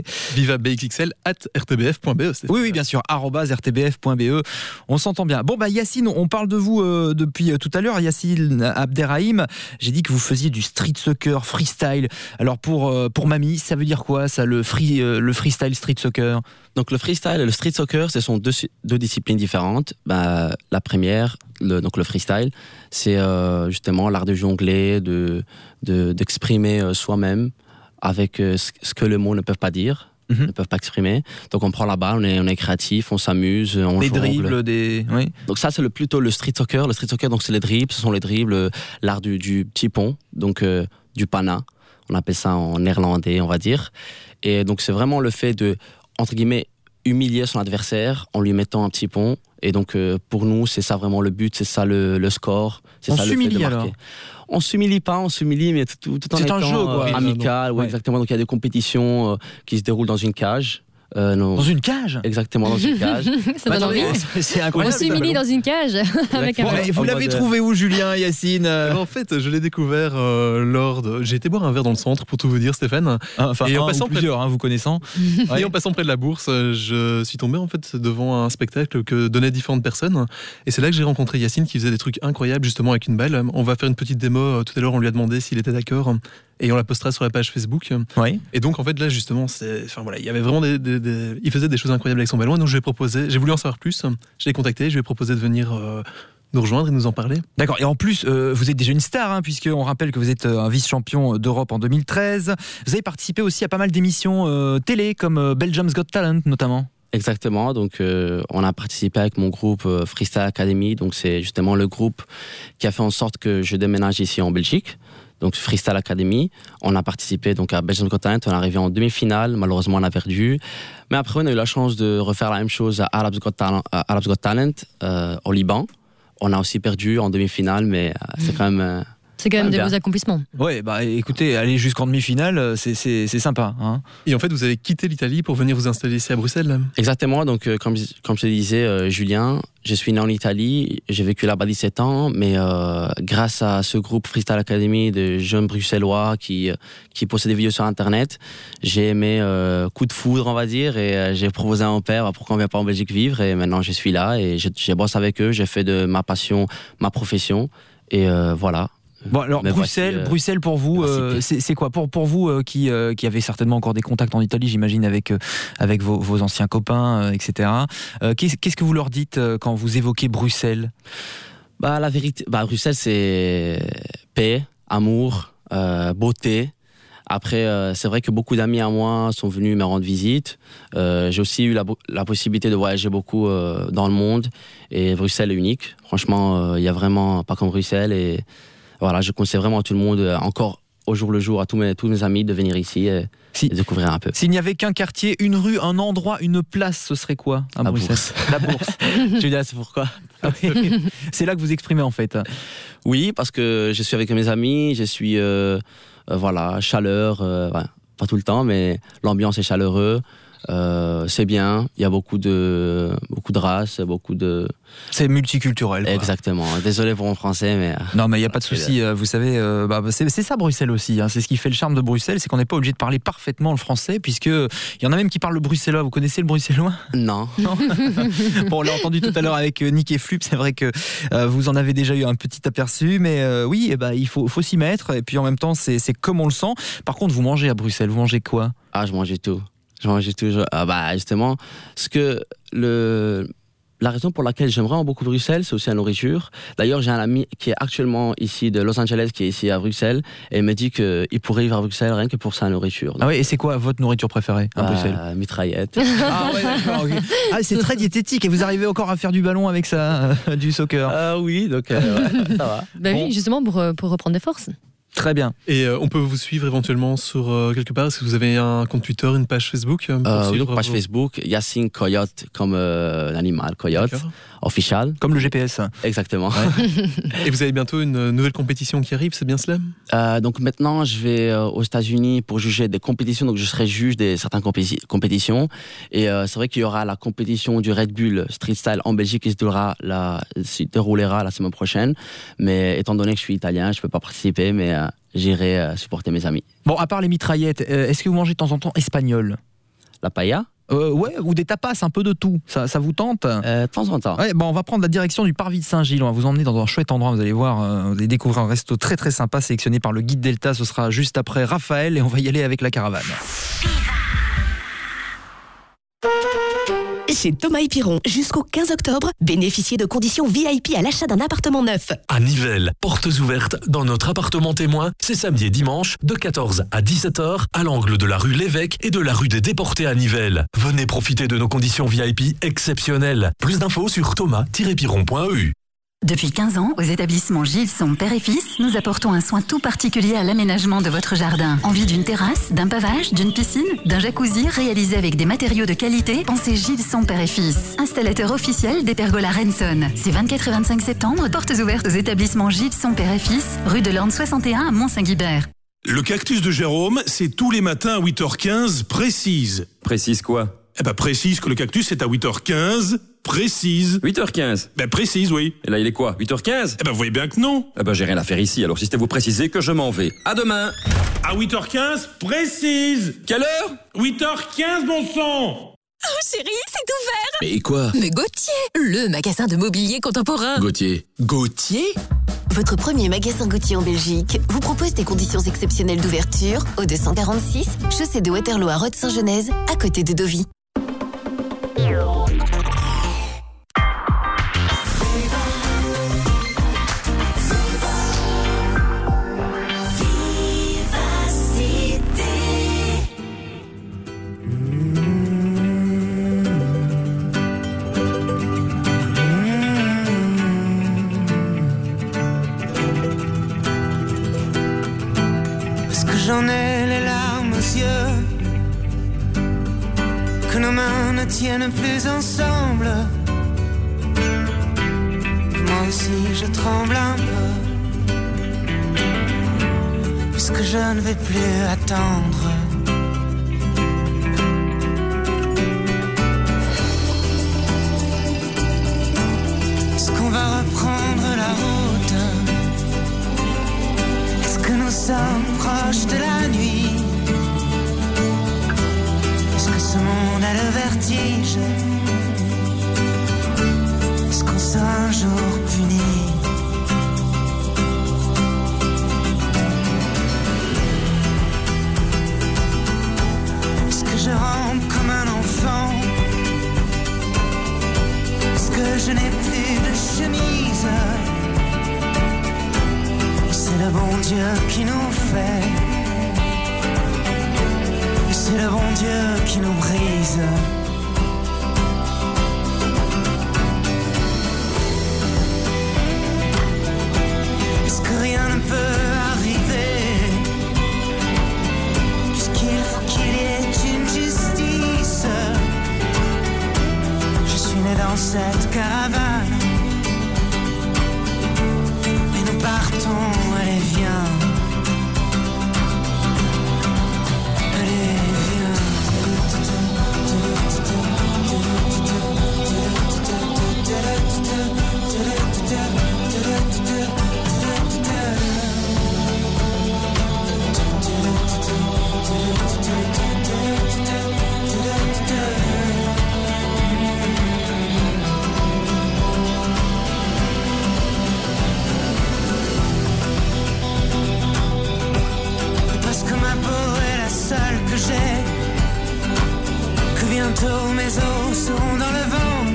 VivaBXXL@rtbf.be. Oui, bien sûr, @rtbf.be. On s'entend bien. Bon, Yacine, on parle de vous depuis tout à l'heure, Yacine Abderrahim. J'ai dit que vous faisiez du street soccer, freestyle. Alors pour mamie, ça veut dire quoi, ça, le freestyle street soccer? Donc le freestyle et le street soccer, ce sont deux disciplines différentes. La première, donc le freestyle, c'est justement l'art de jongler, d'exprimer soi-même avec ce que les mots ne peuvent pas dire, ne peuvent pas exprimer. Donc on prend la balle, on est créatif, on s'amuse, on des jongle. Dribbles, oui. Donc ça c'est plutôt le street soccer. Le street soccer, donc c'est les dribbles, ce sont les dribbles, l'art du petit pont, donc du pana. On appelle ça en néerlandais, on va dire. Et donc c'est vraiment le fait de, entre guillemets, humilier son adversaire en lui mettant un petit pont. Et donc pour nous, c'est ça vraiment le but, c'est ça le score. On s'humilie alors? On s'humilie pas, on s'humilie, mais tout en c'est étant un jeu, quoi. Amical. Ouais. Exactement. Donc il y a des compétitions qui se déroulent dans une cage. Dans une cage? Exactement, dans une cage. Ça donne envie. C'est incroyable. On s'humilie dans une cage avec un vous l'avez trouvé où, Julien, Yacine? En fait, je l'ai découvert j'ai été boire un verre dans le centre, pour tout vous dire, Stéphane. Et en passant plusieurs, vous connaissant. Et en passant près de la bourse, je suis tombé en fait devant un spectacle que donnaient différentes personnes. Et c'est là que j'ai rencontré Yacine qui faisait des trucs incroyables justement avec une balle. On va faire une petite démo tout à l'heure. On lui a demandé s'il était d'accord. Et on la postera sur la page Facebook. Oui. Et donc en fait là justement, il y avait vraiment il faisait des choses incroyables avec son ballon. Et donc j'ai voulu en savoir plus. Je l'ai contacté, je lui ai proposé de venir nous rejoindre et nous en parler. D'accord. Et en plus, vous êtes déjà une star, puisqu'on rappelle que vous êtes un vice-champion d'Europe en 2013. Vous avez participé aussi à pas mal d'émissions télé, comme Belgium's Got Talent notamment. Exactement, donc on a participé avec mon groupe Freestyle Academy, donc c'est justement le groupe qui a fait en sorte que je déménage ici en Belgique. Donc Freestyle Academy, on a participé donc à Belgium's Got Talent, on est arrivé en demi-finale, malheureusement on a perdu. Mais après on a eu la chance de refaire la même chose à Arabs Got Talent au Liban. On a aussi perdu en demi-finale, mais c'est quand même... C'est quand même des beaux accomplissements. Ouais, écoutez, aller jusqu'en demi-finale, c'est sympa. Et en fait, vous avez quitté l'Italie pour venir vous installer ici à Bruxelles? Exactement, donc comme je te disais, Julien, je suis né en Italie, j'ai vécu là-bas 17 ans, mais grâce à ce groupe Freestyle Academy de jeunes bruxellois qui postent des vidéos sur Internet, j'ai aimé coup de foudre, on va dire, et j'ai proposé à mon père pourquoi on ne vient pas en Belgique vivre, et maintenant je suis là, et j'ai bossé avec eux, j'ai fait de ma passion ma profession, et voilà. Bon, alors Bruxelles pour vous, c'est quoi pour vous qui avez certainement encore des contacts en Italie, j'imagine, avec vos anciens copains, etc. Qu'est-ce que vous leur dites quand vous évoquez Bruxelles? La vérité, Bruxelles, c'est paix, amour, beauté. Après, c'est vrai que beaucoup d'amis à moi sont venus me rendre visite. J'ai aussi eu la possibilité de voyager beaucoup dans le monde, et Bruxelles est unique. Franchement, il y a vraiment pas comme Bruxelles, et voilà, je conseille vraiment à tout le monde, encore au jour le jour, à tous mes amis, de venir ici et découvrir un peu. S'il n'y avait qu'un quartier, une rue, un endroit, une place, ce serait quoi à Bruxelles? La Bourse. Julia, c'est pourquoi? C'est là que vous exprimez en fait. Oui, parce que je suis avec mes amis, je suis chaleur, pas tout le temps, mais l'ambiance est chaleureuse. C'est bien, il y a beaucoup de races, beaucoup de... C'est multiculturel. Exactement, désolé pour mon français, mais... Non, mais il n'y a pas de souci, vous savez, c'est ça Bruxelles aussi, c'est ce qui fait le charme de Bruxelles, c'est qu'on n'est pas obligé de parler parfaitement le français, puisqu'il y en a même qui parlent le bruxellois. Vous connaissez le bruxellois? Non. Bon, on l'a entendu tout à l'heure avec Nick et Flup, c'est vrai que vous en avez déjà eu un petit aperçu, mais oui, il faut s'y mettre, et puis en même temps, c'est comme on le sent. Par contre, vous mangez à Bruxelles, vous mangez quoi? Je mangeais tout. Justement, la raison pour laquelle j'aime vraiment beaucoup Bruxelles, c'est aussi la nourriture. D'ailleurs, j'ai un ami qui est actuellement ici de Los Angeles, qui est ici à Bruxelles, et il me dit qu'il pourrait vivre à Bruxelles rien que pour sa nourriture. Donc, ah oui, et c'est quoi votre nourriture préférée à Bruxelles? Mitraillette. Ah ouais, d'accord. Okay. C'est très diététique, et vous arrivez encore à faire du ballon avec ça, du soccer? Oui, donc ça va. Oui, justement pour reprendre des forces. Très bien. Et on peut vous suivre éventuellement sur quelque part. Est-ce que vous avez un compte Twitter, une page Facebook Oui, page Facebook, Yacine Coyote comme l'animal, Coyote, official. Comme le GPS. Exactement. Ouais. Et vous avez bientôt une nouvelle compétition qui arrive, c'est bien cela? Donc maintenant, je vais aux États-Unis pour juger des compétitions. Donc je serai juge de certaines compétitions. Et c'est vrai qu'il y aura la compétition du Red Bull Street Style en Belgique qui se déroulera la semaine prochaine. Mais étant donné que je suis italien, je ne peux pas participer, mais j'irai supporter mes amis. Bon, à part les mitraillettes, est-ce que vous mangez de temps en temps espagnol? La paella? Ouais, ou des tapas, un peu de tout. Ça vous tente? De temps en temps. Ouais, bon, on va prendre la direction du Parvis de Saint-Gilles. On va vous emmener dans un chouette endroit. Vous allez voir, vous allez découvrir un resto très très sympa sélectionné par le guide Delta. Ce sera juste après Raphaël et on va y aller avec la caravane. Chez Thomas & Piron, jusqu'au 15 octobre, bénéficiez de conditions VIP à l'achat d'un appartement neuf. À Nivelles, portes ouvertes dans notre appartement témoin, c'est samedi et dimanche de 14 à 17h à l'angle de la rue Lévesque et de la rue des Déportés à Nivelles. Venez profiter de nos conditions VIP exceptionnelles. Plus d'infos sur thomas-piron.eu. Depuis 15 ans, aux établissements Gilson Père et Fils, nous apportons un soin tout particulier à l'aménagement de votre jardin. Envie d'une terrasse, d'un pavage, d'une piscine, d'un jacuzzi réalisé avec des matériaux de qualité, pensez Gilson Père et Fils. Installateur officiel des pergolas Renson. C'est 24 et 25 septembre, portes ouvertes aux établissements Gilson Père et Fils, rue de l'Orne 61 à Mont-Saint-Guibert. Le cactus de Jérôme, c'est tous les matins à 8h15, précise. Précise quoi? Précise que le cactus est à 8h15, précise. 8h15? Précise, oui. Et là, il est quoi? 8h15? Vous voyez bien que non. J'ai rien à faire ici, alors si c'était vous préciser que je m'en vais. À demain. À 8h15, précise. Quelle heure? 8h15, bon sang. Oh chérie, c'est ouvert. Mais quoi? Mais Gauthier, le magasin de mobilier contemporain. Gauthier? Votre premier magasin Gauthier en Belgique vous propose des conditions exceptionnelles d'ouverture au 246, chaussée de Waterloo à Rhodes-Saint-Genèse, à côté de Deauville. J'en ai les larmes aux yeux, que nos mains ne tiennent plus ensemble. Moi aussi je tremble un peu, puisque je ne vais plus attendre. Est-ce qu'on va reprendre la route? Est-ce que nous sommes proches de la nuit? Est-ce que ce monde a le vertige? Est-ce qu'on sera un jour puni? Est-ce que je rampe comme un enfant? Est-ce que je n'ai plus de chemise? C'est le bon Dieu qui nous fait, c'est le bon Dieu qui nous brise. Est-ce que rien ne peut arriver, puisqu'il faut qu'il y ait une justice? Je suis né dans cette caravane, et nous partons. Allez viens, allez viens. Que j'ai, que bientôt mes os seront dans le vent.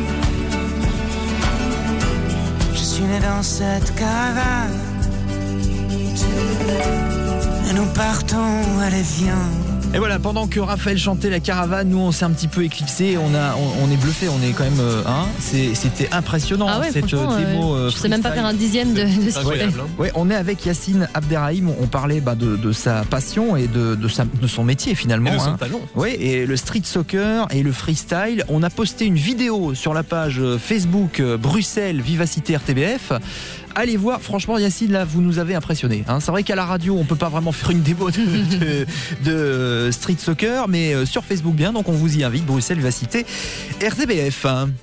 Je suis né dans cette caravane, et nous partons, allez viens. Et voilà, pendant que Raphaël chantait La Caravane, nous on s'est un petit peu éclipsé, on est bluffé, on est quand même c'était impressionnant cette démo. Je sais même pas faire un dixième de ce qu'il fait. Ouais, on est avec Yacine Abderrahim, on parlait de sa passion et de son métier finalement. Et de son talent. Ouais, et le street soccer et le freestyle. On a posté une vidéo sur la page Facebook Bruxelles Vivacité RTBF. Allez voir, franchement Yacine, là vous nous avez impressionné. C'est vrai qu'à la radio on peut pas vraiment faire une démo de street soccer, mais sur Facebook bien, donc on vous y invite, Bruxelles Vivacité RTBF.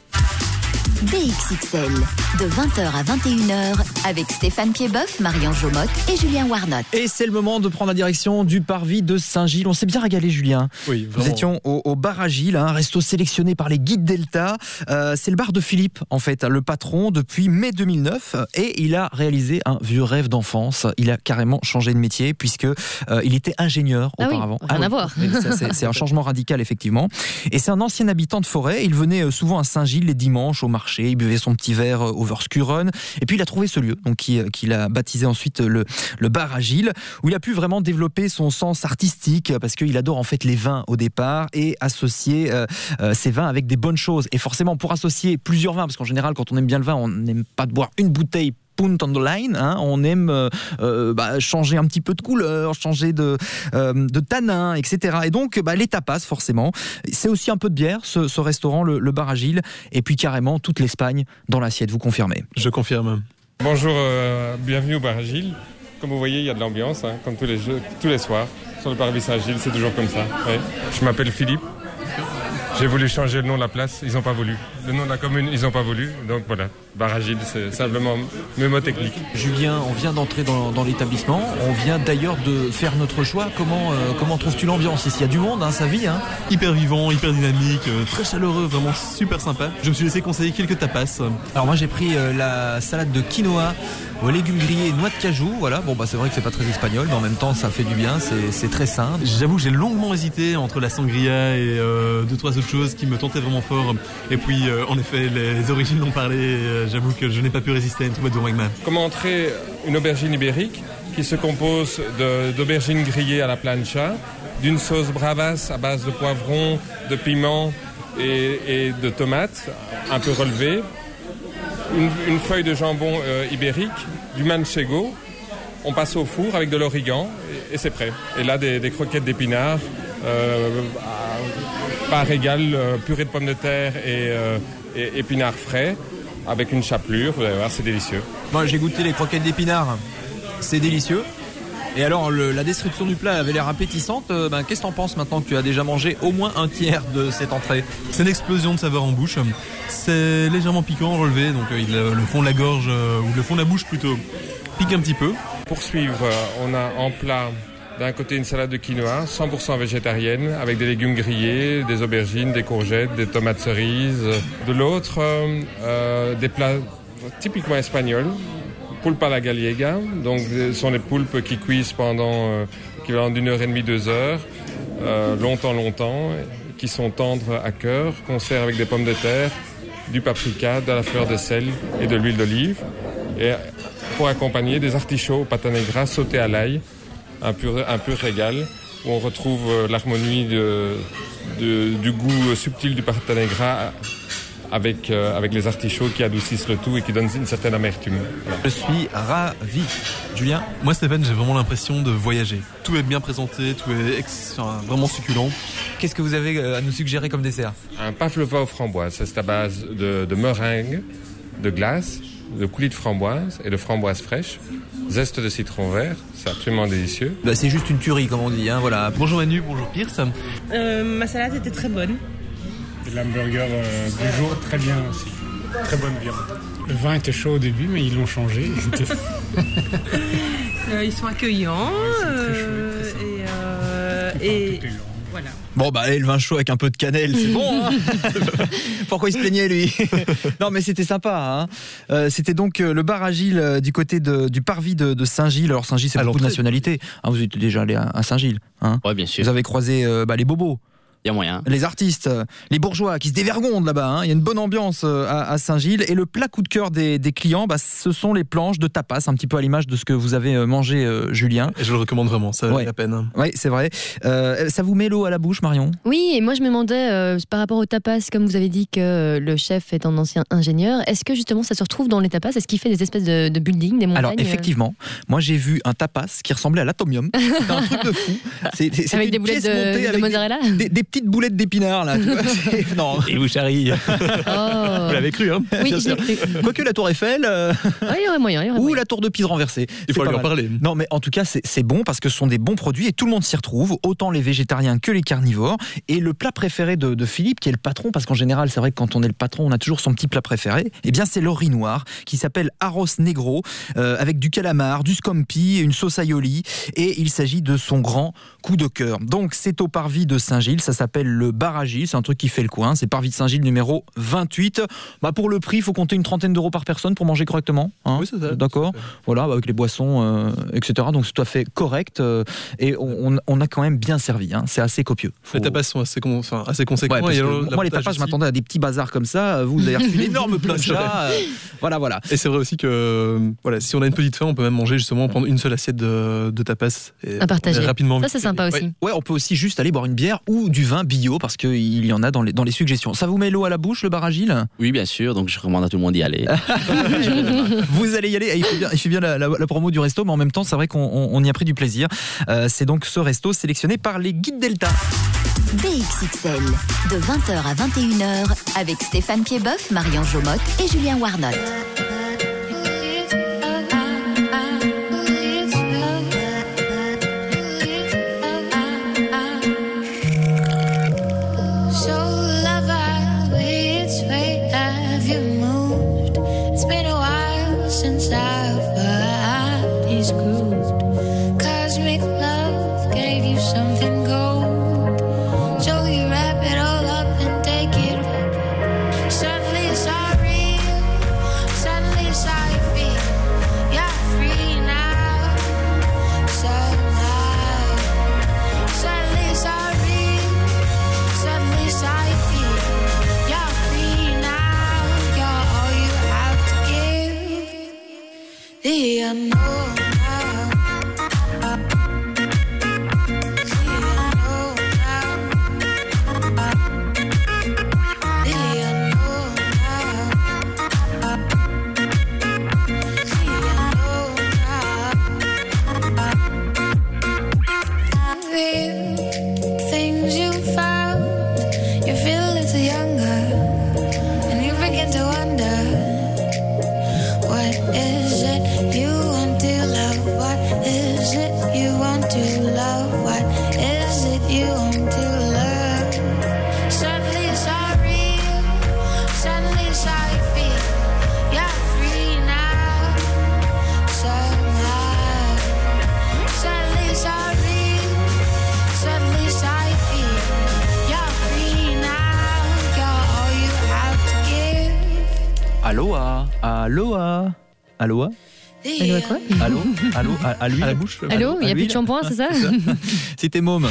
BXXL, de 20h à 21h, avec Stéphane Piedboeuf, Marion Jomotte et Julien Warnotte. Et c'est le moment de prendre la direction du parvis de Saint-Gilles. On s'est bien régalé, Julien. Oui, vraiment. Nous étions au bar à Gilles, un resto sélectionné par les guides Delta. C'est le bar de Philippe, en fait, le patron, depuis mai 2009. Et il a réalisé un vieux rêve d'enfance. Il a carrément changé de métier, puisque il était ingénieur auparavant. Rien à voir. C'est un changement radical, effectivement. Et c'est un ancien habitant de Forêt. Il venait souvent à Saint-Gilles les dimanches au marché. Il buvait son petit verre Overskuren. Et puis il a trouvé ce lieu, donc qu'il a baptisé ensuite le bar à Gilles, où il a pu vraiment développer son sens artistique, parce qu'il adore en fait les vins au départ et associer ces vins avec des bonnes choses. Et forcément, pour associer plusieurs vins, parce qu'en général, quand on aime bien le vin, on n'aime pas de boire une bouteille punt on the line, on aime changer un petit peu de couleur, changer de tanin, etc. Et donc les tapas, forcément, c'est aussi un peu de bière, ce restaurant, le bar à Gilles, et puis carrément toute l'Espagne dans l'assiette, vous confirmez? Je confirme. Bonjour, bienvenue au bar à Gilles. Comme vous voyez, il y a de l'ambiance, comme tous les soirs. Sur le parvis Saint-Gilles, c'est toujours comme ça. Ouais. Je m'appelle Philippe. J'ai voulu changer le nom de la place, ils n'ont pas voulu. Le nom de la commune, ils n'ont pas voulu. Donc voilà, bar à Gilles, c'est simplement mémotechnique. Julien, on vient d'entrer dans l'établissement. On vient d'ailleurs de faire notre choix. Comment trouves-tu l'ambiance ici? Il y a du monde, ça vit. Hyper vivant, hyper dynamique, très chaleureux, vraiment super sympa. Je me suis laissé conseiller quelques tapas. Alors moi j'ai pris la salade de quinoa aux légumes grillés et noix de cajou. Voilà, c'est vrai que c'est pas très espagnol, mais en même temps ça fait du bien, c'est très sain. J'avoue que j'ai longuement hésité entre la sangria et 2-3 autres choses qui me tentaient vraiment fort. Et puis en effet, les origines dont parlait, j'avoue que je n'ai pas pu résister à une trouvaille de Wagman. Comment entrer une aubergine ibérique qui se compose d'aubergines grillées à la plancha, d'une sauce bravas à base de poivrons, de piments et de tomates, un peu relevée, une feuille de jambon ibérique, du manchego. On passe au four avec de l'origan et c'est prêt. Et là, des croquettes d'épinards, part égale, purée de pommes de terre et épinards frais, avec une chapelure. Vous allez voir, c'est délicieux. Moi, j'ai goûté les croquettes d'épinards, c'est délicieux. Et alors, la description du plat avait l'air appétissante. Qu'est-ce que t'en penses maintenant que tu as déjà mangé au moins un tiers de cette entrée? C'est une explosion de saveurs en bouche. C'est légèrement piquant, relevé, donc le fond de la gorge, ou le fond de la bouche plutôt, pique un petit peu. Pour suivre, on a en plat d'un côté une salade de quinoa, 100% végétarienne, avec des légumes grillés, des aubergines, des courgettes, des tomates cerises. De l'autre, des plats typiquement espagnols. Poulpe à la gallega, donc ce sont les poulpes qui cuisent pendant l'équivalent d'1h30, 2 heures, longtemps, qui sont tendres à cœur, qu'on sert avec des pommes de terre, du paprika, de la fleur de sel et de l'huile d'olive. Et pour accompagner, des artichauts au pata negra sautés à l'ail, un pur régal, où on retrouve l'harmonie du goût subtil du pata negra avec les artichauts qui adoucissent le tout et qui donnent une certaine amertume. Voilà. Je suis ravi. Julien? Moi, Stéphane, j'ai vraiment l'impression de voyager. Tout est bien présenté, tout est vraiment succulent. Qu'est-ce que vous avez à nous suggérer comme dessert? Un pavlova aux framboises. C'est à base de meringue, de glace, de coulis de framboise et de framboises fraîches. Zeste de citron vert, c'est absolument délicieux. C'est juste une tuerie, comme on dit. Voilà. Bonjour Manu, bonjour Pierce. Ma salade était très bonne. Et l'hamburger du jour, très bien aussi. Très bonne viande. Le vin était chaud au début, mais ils l'ont changé. Ils sont accueillants. Et voilà. Bon, le vin chaud avec un peu de cannelle, c'est bon. Pourquoi il se plaignait, lui? Non, mais c'était sympa. C'était donc le bar à Gilles du côté du parvis de Saint-Gilles. Alors, Saint-Gilles, c'est beaucoup de nationalités. Vous étiez déjà allé à Saint-Gilles. Oui, bien sûr. Vous avez croisé les bobos. Il y a moyen. Les artistes, les bourgeois qui se dévergondent là-bas. Hein. Il y a une bonne ambiance à Saint-Gilles. Et le plat coup de cœur des clients, ce sont les planches de tapas, un petit peu à l'image de ce que vous avez mangé, Julien. Et je le recommande vraiment, ça vaut la peine. Oui, c'est vrai. Ça vous met l'eau à la bouche, Marion ? Oui, et moi je me demandais, par rapport aux tapas, comme vous avez dit que le chef est un ancien ingénieur, est-ce que justement ça se retrouve dans les tapas ? Est-ce qu'il fait des espèces de building, des montagnes ? Alors effectivement, moi j'ai vu un tapas qui ressemblait à l'atomium. C'était un truc de fou. C'est avec des boulettes de mozzarella ? Des petites boulettes d'épinards là. Tu vois, non. Et vous charrie. Vous l'avez cru, hein ? Oui, j'ai cru. Quoique la tour Eiffel. Il y aurait moyen. Ou la tour de Pise renversée. Il faut lui en parler. Non, mais en tout cas, c'est bon parce que ce sont des bons produits et tout le monde s'y retrouve, autant les végétariens que les carnivores. Et le plat préféré de Philippe, qui est le patron, parce qu'en général, c'est vrai que quand on est le patron, on a toujours son petit plat préféré, eh bien, c'est le riz noir qui s'appelle arroz negro, avec du calamar, du scampi, une sauce aioli. Et il s'agit de son grand coup de cœur. Donc, c'est au Parvis de Saint-Gilles. Ça s'appelle le Bar à Gilles. C'est un truc qui fait le coin. C'est Parvis de Saint-Gilles numéro 28. Pour le prix, il faut compter une trentaine d'euros par personne pour manger correctement. Hein, oui, c'est ça. D'accord. Voilà, avec les boissons, etc. Donc, c'est tout à fait correct. Et on a quand même bien servi. Hein. C'est assez copieux. Les tapas sont assez conséquents. Ouais, moi, les tapas, je m'attendais à des petits bazars comme ça. Vous avez reçu une énorme planche là. Voilà. Et c'est vrai aussi que si on a une petite faim, on peut même manger justement, prendre une seule assiette de tapas. Et à partager. Rapidement. Ça, c'est sympa aussi. Ouais, on peut aussi juste aller boire une bière ou du vin bio parce qu'il y en a dans les suggestions. Ça vous met l'eau à la bouche, le Bar à Gilles ? Oui, bien sûr. Donc je recommande à tout le monde d'y aller. Vous allez y aller. Et il fait bien la promo du resto, mais en même temps, c'est vrai qu'on y a pris du plaisir. C'est donc ce resto sélectionné par les guides Delta. BXXL, de 20h à 21h, avec Stéphane Piedboeuf, Marion Jomotte et Julien Warnotte. Aloha. Allô à quoi ? Allô à lui, à la bouche. Allô, il n'y a plus de shampoing, c'est ça ? C'était môme.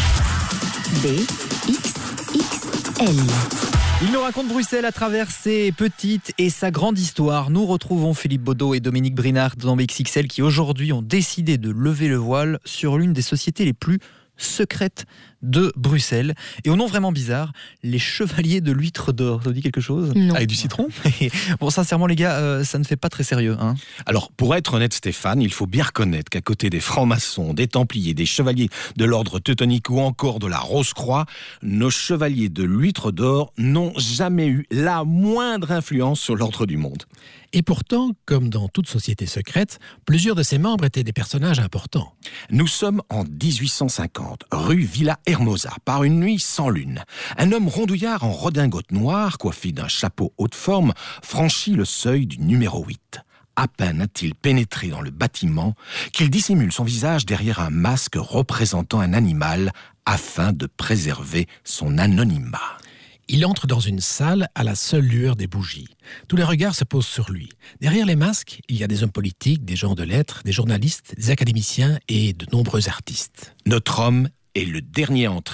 BXXL. Il nous raconte Bruxelles à travers ses petites et sa grande histoire. Nous retrouvons Philippe Baudot et Dominique Brinard dans BXXL qui aujourd'hui ont décidé de lever le voile sur l'une des sociétés les plus secrètes de Bruxelles. Et au nom vraiment bizarre, les Chevaliers de l'Huître d'Or. Ça vous dit quelque chose ? Non. Avec du citron ? Bon, sincèrement les gars, ça ne fait pas très sérieux. Hein. Alors, pour être honnête Stéphane, il faut bien reconnaître qu'à côté des francs-maçons, des templiers, des chevaliers de l'ordre teutonique ou encore de la Rose-Croix, nos Chevaliers de l'Huître d'Or n'ont jamais eu la moindre influence sur l'ordre du monde. Et pourtant, comme dans toute société secrète, plusieurs de ses membres étaient des personnages importants. Nous sommes en 1850, rue Villa Hermosa, par une nuit sans lune. Un homme rondouillard en redingote noire, coiffé d'un chapeau haute forme, franchit le seuil du numéro 8. À peine a-t-il pénétré dans le bâtiment qu'il dissimule son visage derrière un masque représentant un animal afin de préserver son anonymat. Il entre dans une salle à la seule lueur des bougies. Tous les regards se posent sur lui. Derrière les masques, il y a des hommes politiques, des gens de lettres, des journalistes, des académiciens et de nombreux artistes. Notre homme est le dernier entré,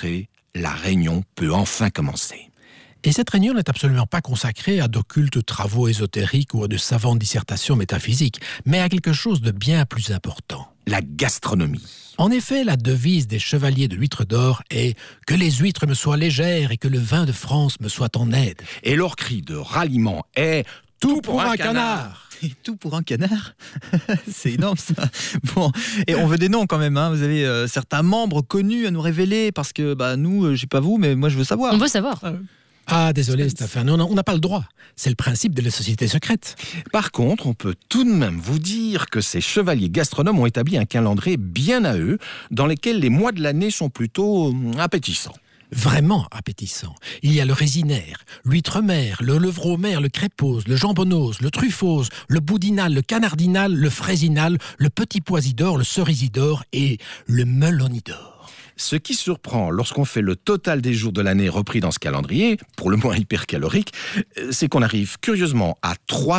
la réunion peut enfin commencer. Et cette réunion n'est absolument pas consacrée à d'occultes travaux ésotériques ou à de savantes dissertations métaphysiques, mais à quelque chose de bien plus important. La gastronomie. En effet, la devise des chevaliers de l'huître d'or est « Que les huîtres me soient légères et que le vin de France me soit en aide ». Et leur cri de ralliement est « Tout pour un canard !» Et tout pour un canard. C'est énorme ça. Bon, et on veut des noms quand même. Hein. Vous avez certains membres connus à nous révéler parce que nous, je sais pas vous, mais moi je veux savoir. On veut savoir. Ah, désolé Stéphane, on n'a pas le droit. C'est le principe de la société secrète. Par contre, on peut tout de même vous dire que ces chevaliers gastronomes ont établi un calendrier bien à eux, dans lequel les mois de l'année sont plutôt appétissants. Vraiment appétissant. Il y a le résinaire, l'huître-mer, le levreau-mer, le crépose, le jambonose, le truffose, le boudinal, le canardinal, le fraisinal, le petit poisidor, le cerisidor et le melonidor. Ce qui surprend lorsqu'on fait le total des jours de l'année repris dans ce calendrier, pour le moins hypercalorique, c'est qu'on arrive curieusement à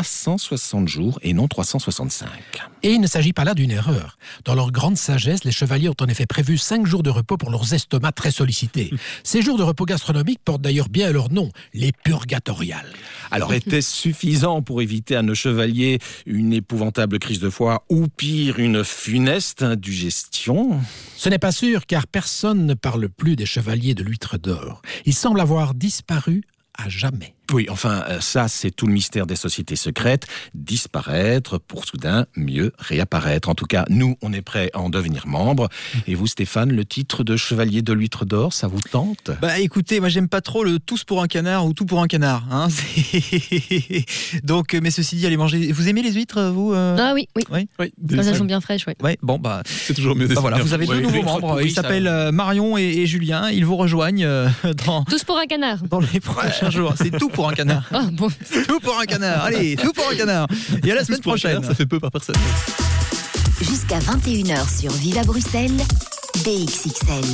360 jours et non 365. Et il ne s'agit pas là d'une erreur. Dans leur grande sagesse, les chevaliers ont en effet prévu 5 jours de repos pour leurs estomacs très sollicités. Ces jours de repos gastronomiques portent d'ailleurs bien leur nom, les purgatoriales. Alors était-ce suffisant pour éviter à nos chevaliers une épouvantable crise de foie ou pire, une funeste indigestion ? Ce n'est pas sûr, car personne ne parle plus des chevaliers de l'huître d'or. Ils semblent avoir disparu à jamais. Oui, enfin, ça, c'est tout le mystère des sociétés secrètes. Disparaître pour soudain mieux réapparaître. En tout cas, nous, on est prêts à en devenir membres. Et vous, Stéphane, le titre de chevalier de l'huître d'or, ça vous tente ? Écoutez, moi, j'aime pas trop le tous pour un canard ou tout pour un canard. Hein. Donc, mais ceci dit, allez manger. Vous aimez les huîtres, vous Ah oui. Oui. Elles sont bien fraîches, oui. Ouais, bon, c'est toujours mieux. Voilà, vous avez deux nouveaux membres. Ils s'appellent Marion et Julien. Ils vous rejoignent dans. Tous pour un canard. Dans les prochains jours. C'est tout pour un canard. Oh, bon. Tout pour un canard. Allez, tout pour un canard. Et à la semaine prochaine. Ça fait peu par personne. Jusqu'à 21h sur Viva Bruxelles, BXXL.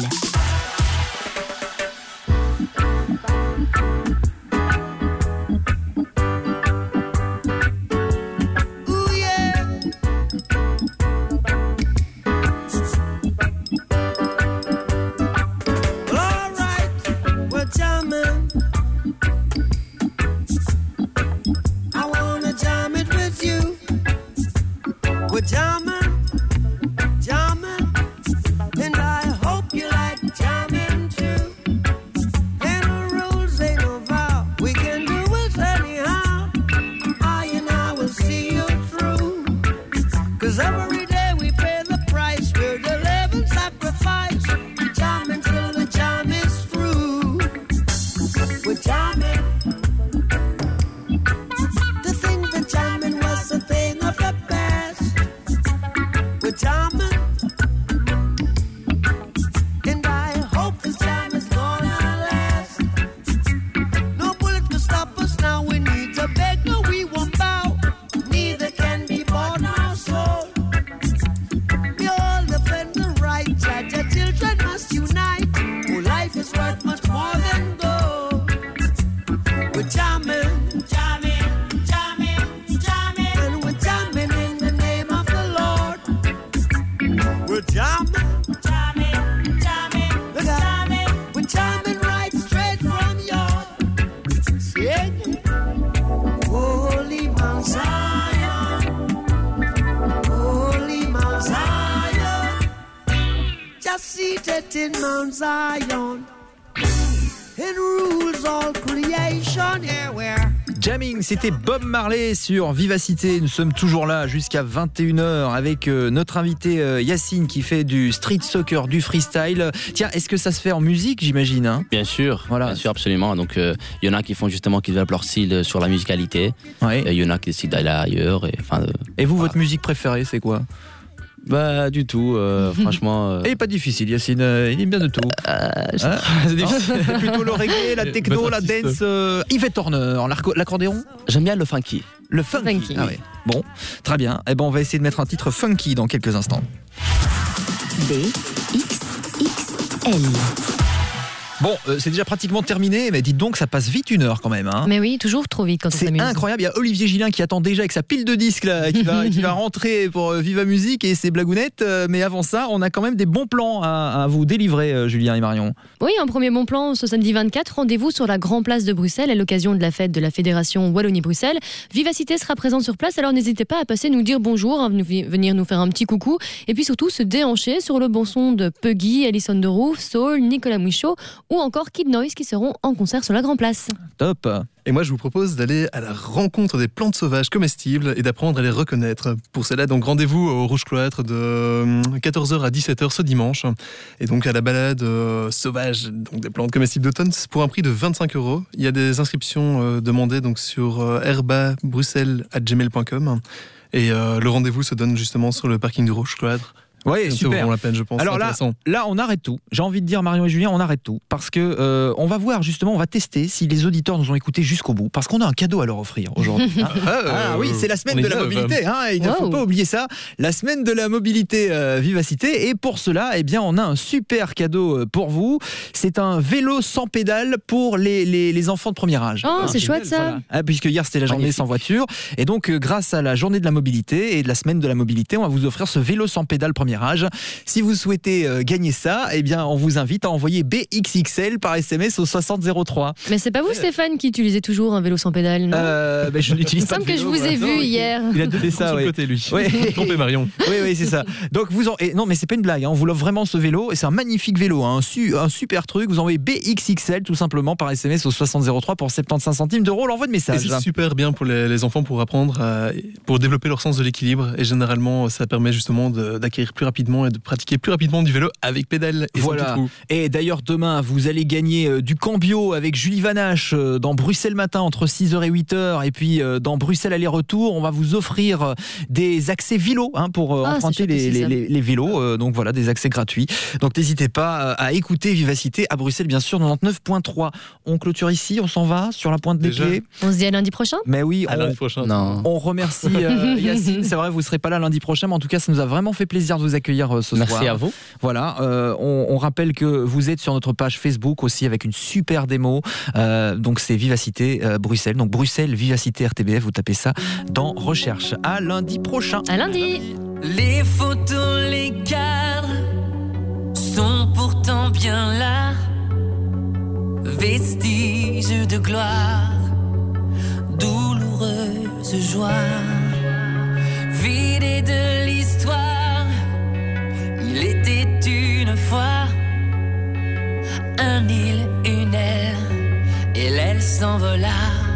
in Mount Zion and rules all creation. Yeah, where Jamming, c'était Bob Marley sur Vivacité. Nous sommes toujours là jusqu'à 21h avec notre invité Yacine qui fait du street soccer, du freestyle. Tiens, est-ce que ça se fait en musique, j'imagine, hein? Bien sûr, bien sûr, absolument. Donc, il y en a qui font justement, qui développent leur style sur la musicalité. Ouais. Et il y en a qui décident d'aller ailleurs. Et vous, votre musique préférée, c'est quoi? Bah, du tout, franchement. Et pas difficile, Yacine, il aime bien de tout. C'est difficile. Plutôt le reggae, la techno, la dance. Yvette Horner, l'accordéon. J'aime bien le funky. Le funky. Ah ouais. Bon, très bien. Eh ben, on va essayer de mettre un titre funky dans quelques instants. BXXL. Bon, c'est déjà pratiquement terminé, mais dites donc, ça passe vite 1 heure quand même. Hein. Mais oui, toujours trop vite quand on s'amuse. C'est incroyable, il y a Olivier Gillin qui attend déjà avec sa pile de disques là, qui va rentrer pour Viva Musique et ses blagounettes. Mais avant ça, on a quand même des bons plans à vous délivrer, Julien et Marion. Oui, un premier bon plan ce samedi 24. Rendez-vous sur la Grand Place de Bruxelles à l'occasion de la fête de la Fédération Wallonie-Bruxelles. Vivacité sera présente sur place, alors n'hésitez pas à passer nous dire bonjour, à venir nous faire un petit coucou. Et puis surtout, se déhancher sur le bon son de Puggy, Alison Derouf, Saul, Nicolas Mouchot ou encore Kid Noise qui seront en concert sur la Grand Place. Top. Et moi, je vous propose d'aller à la rencontre des plantes sauvages comestibles et d'apprendre à les reconnaître. Pour cela, donc, rendez-vous au Rouge Cloître de 14h à 17h ce dimanche. Et donc, à la balade sauvage donc des plantes comestibles d'automne pour un prix de 25 €. Il y a des inscriptions demandées donc, sur herbabruxelles@gmail.com. Et le rendez-vous se donne justement sur le parking du Rouge Cloître. Ouais, super. Ça vaut la peine, je pense. Alors là, on arrête tout. J'ai envie de dire, Marion et Julien, on arrête tout. Parce que on va voir justement, on va tester si les auditeurs nous ont écoutés jusqu'au bout. Parce qu'on a un cadeau à leur offrir aujourd'hui. Oui, c'est la semaine de la mobilité. Hein, il ne faut pas oublier ça. La semaine de la mobilité Vivacité. Et pour cela, eh bien, on a un super cadeau pour vous. C'est un vélo sans pédale pour les enfants de premier âge. Oh, c'est chouette ça. Voilà. Puisque hier, c'était la journée sans voiture. Et donc, grâce à la journée de la mobilité et de la semaine de la mobilité, on va vous offrir ce vélo sans pédale premier âge. Si vous souhaitez gagner ça, eh bien, on vous invite à envoyer BXXL par SMS au 6003. Mais c'est pas vous, Stéphane, qui utilisez toujours un vélo sans pédale, non Je n'utilise pas de vélo. Il me semble que je vous ai vu hier. Il a donné ça, oui. Côté, lui. Ouais. Trompé Marion. Oui, c'est ça. Donc, non, mais c'est pas une blague. Hein. On vous l'offre vraiment ce vélo. Et c'est un magnifique vélo. Hein. Un super truc. Vous envoyez BXXL tout simplement par SMS au 6003 pour 75 centimes d'euros. L'envoi de message. Et c'est super bien pour les enfants pour apprendre, pour développer leur sens de l'équilibre. Et généralement, ça permet justement d'acquérir plus rapidement et de pratiquer plus rapidement du vélo avec pédale. Et voilà. Et d'ailleurs, demain, vous allez gagner du Cambio avec Julie Vanache dans Bruxelles Matin entre 6h et 8h. Et puis, dans Bruxelles Aller-Retour, on va vous offrir des accès vélo pour emprunter les vélos. Donc voilà, des accès gratuits. Donc n'hésitez pas à écouter Vivacité à Bruxelles, bien sûr, 99.3. On clôture ici, on s'en va sur la pointe des pieds. On se dit à lundi prochain. Mais oui, lundi prochain. Non. On remercie Yacine. C'est vrai, vous ne serez pas là lundi prochain, mais en tout cas, ça nous a vraiment fait plaisir de vous accueillir ce soir. Merci à vous. Voilà, on rappelle que vous êtes sur notre page Facebook aussi avec une super démo. Donc c'est Vivacité Bruxelles. Donc Bruxelles Vivacité RTBF, vous tapez ça dans recherche. À lundi prochain. À lundi. Les photos, les cadres sont pourtant bien là, vestiges de gloire, douloureuse joie, vidée de l'histoire. Il était une fois un île, une aile, et l'aile s'envola.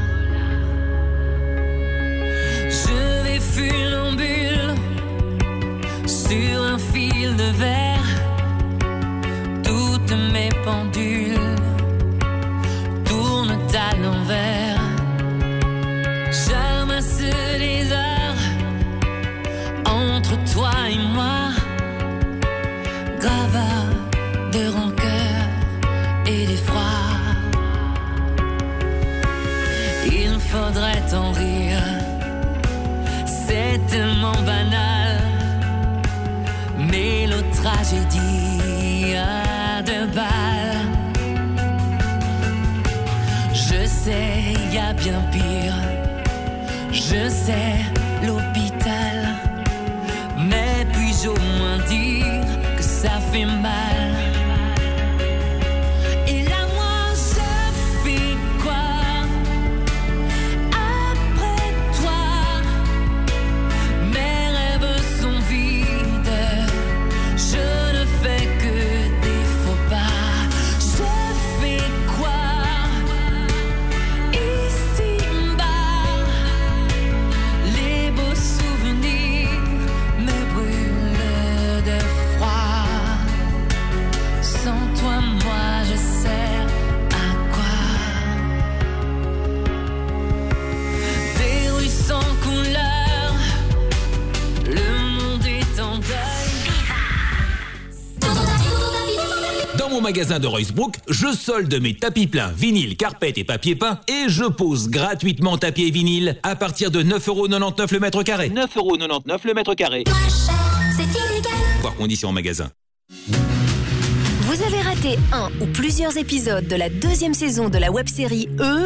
Je vais funambule sur un fil de verre, toutes mes pendules tournent à l'envers. J'amasse les heures entre toi et moi, gravat de rancœur et d'effroi. Il faudrait en rire, c'est tellement banal, mélotragédie à deux balles. Je sais, y a bien pire, je sais, l'hôpital, mais puis-je au moins dire que ça fait mal? Et là moi je fais quoi après toi? Mes rêves sont vides, je ne fais que des faux pas. Je fais quoi ici-bas? Les beaux souvenirs me brûlent de froid. Sans toi, moi, je sers à quoi? Des rues sans couleur, le monde est en deuil. Dans mon magasin de Roycebrook, je solde mes tapis pleins, vinyles, carpettes et papier peint et je pose gratuitement tapis et vinyle à partir de 9,99€ le mètre carré. 9,99€ le mètre carré. C'est illégal. Voir conditions en magasin. Vous avez raté raté un ou plusieurs épisodes de la 2e saison de la web-série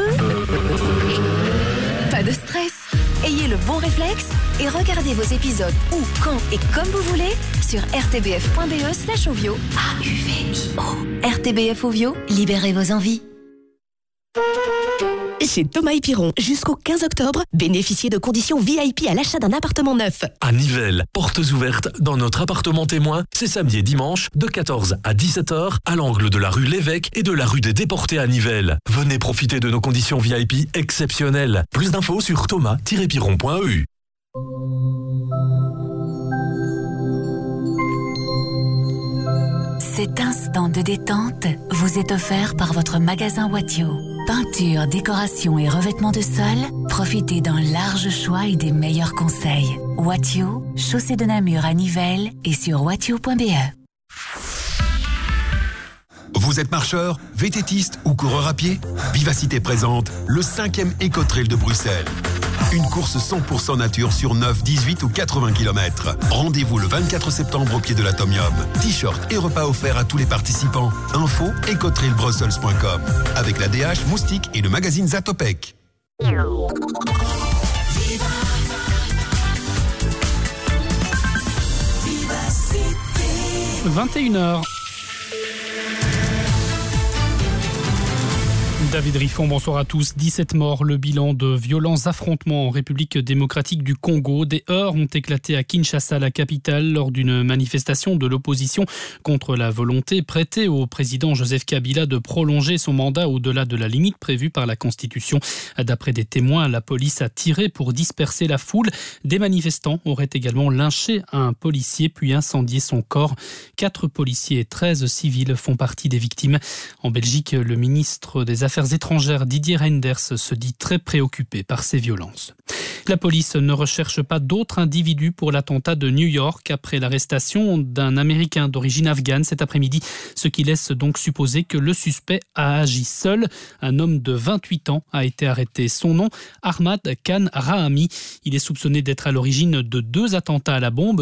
Pas de stress. Ayez le bon réflexe et regardez vos épisodes où, quand et comme vous voulez sur rtbf.be/ovio. AUVIO. RTBF Ovio, libérez vos envies. Chez Thomas & Piron, jusqu'au 15 octobre, bénéficiez de conditions VIP à l'achat d'un appartement neuf. À Nivelles, portes ouvertes dans notre appartement témoin, c'est samedi et dimanche de 14 à 17h à l'angle de la rue Lévesque et de la rue des Déportés à Nivelles. Venez profiter de nos conditions VIP exceptionnelles. Plus d'infos sur thomas-piron.eu. Cet instant de détente vous est offert par votre magasin Watio. Peinture, décoration et revêtement de sol, profitez d'un large choix et des meilleurs conseils. Watio, chaussée de Namur à Nivelles et sur watio.be. Vous êtes marcheur, vététiste ou coureur à pied? Vivacité présente le 5e Eco-Trail de Bruxelles. Une course 100% nature sur 9, 18 ou 80 km. Rendez-vous le 24 septembre au pied de l'Atomium. T-shirt et repas offerts à tous les participants. Info ecotrailbrussels.com. Avec la DH, Moustique et le magazine Zatopek. 21h. David Riffon, bonsoir à tous. 17 morts, le bilan de violents affrontements en République démocratique du Congo. Des heurts ont éclaté à Kinshasa, la capitale, lors d'une manifestation de l'opposition contre la volonté prêtée au président Joseph Kabila de prolonger son mandat au-delà de la limite prévue par la Constitution. D'après des témoins, la police a tiré pour disperser la foule. Des manifestants auraient également lynché un policier puis incendié son corps. 4 policiers et 13 civils font partie des victimes. En Belgique, le ministre des Affaires étrangères Didier Reynders se dit très préoccupé par ces violences. La police ne recherche pas d'autres individus pour l'attentat de New York après l'arrestation d'un Américain d'origine afghane cet après-midi, ce qui laisse donc supposer que le suspect a agi seul. Un homme de 28 ans a été arrêté. Son nom, Ahmad Khan Rahami. Il est soupçonné d'être à l'origine de 2 attentats à la bombe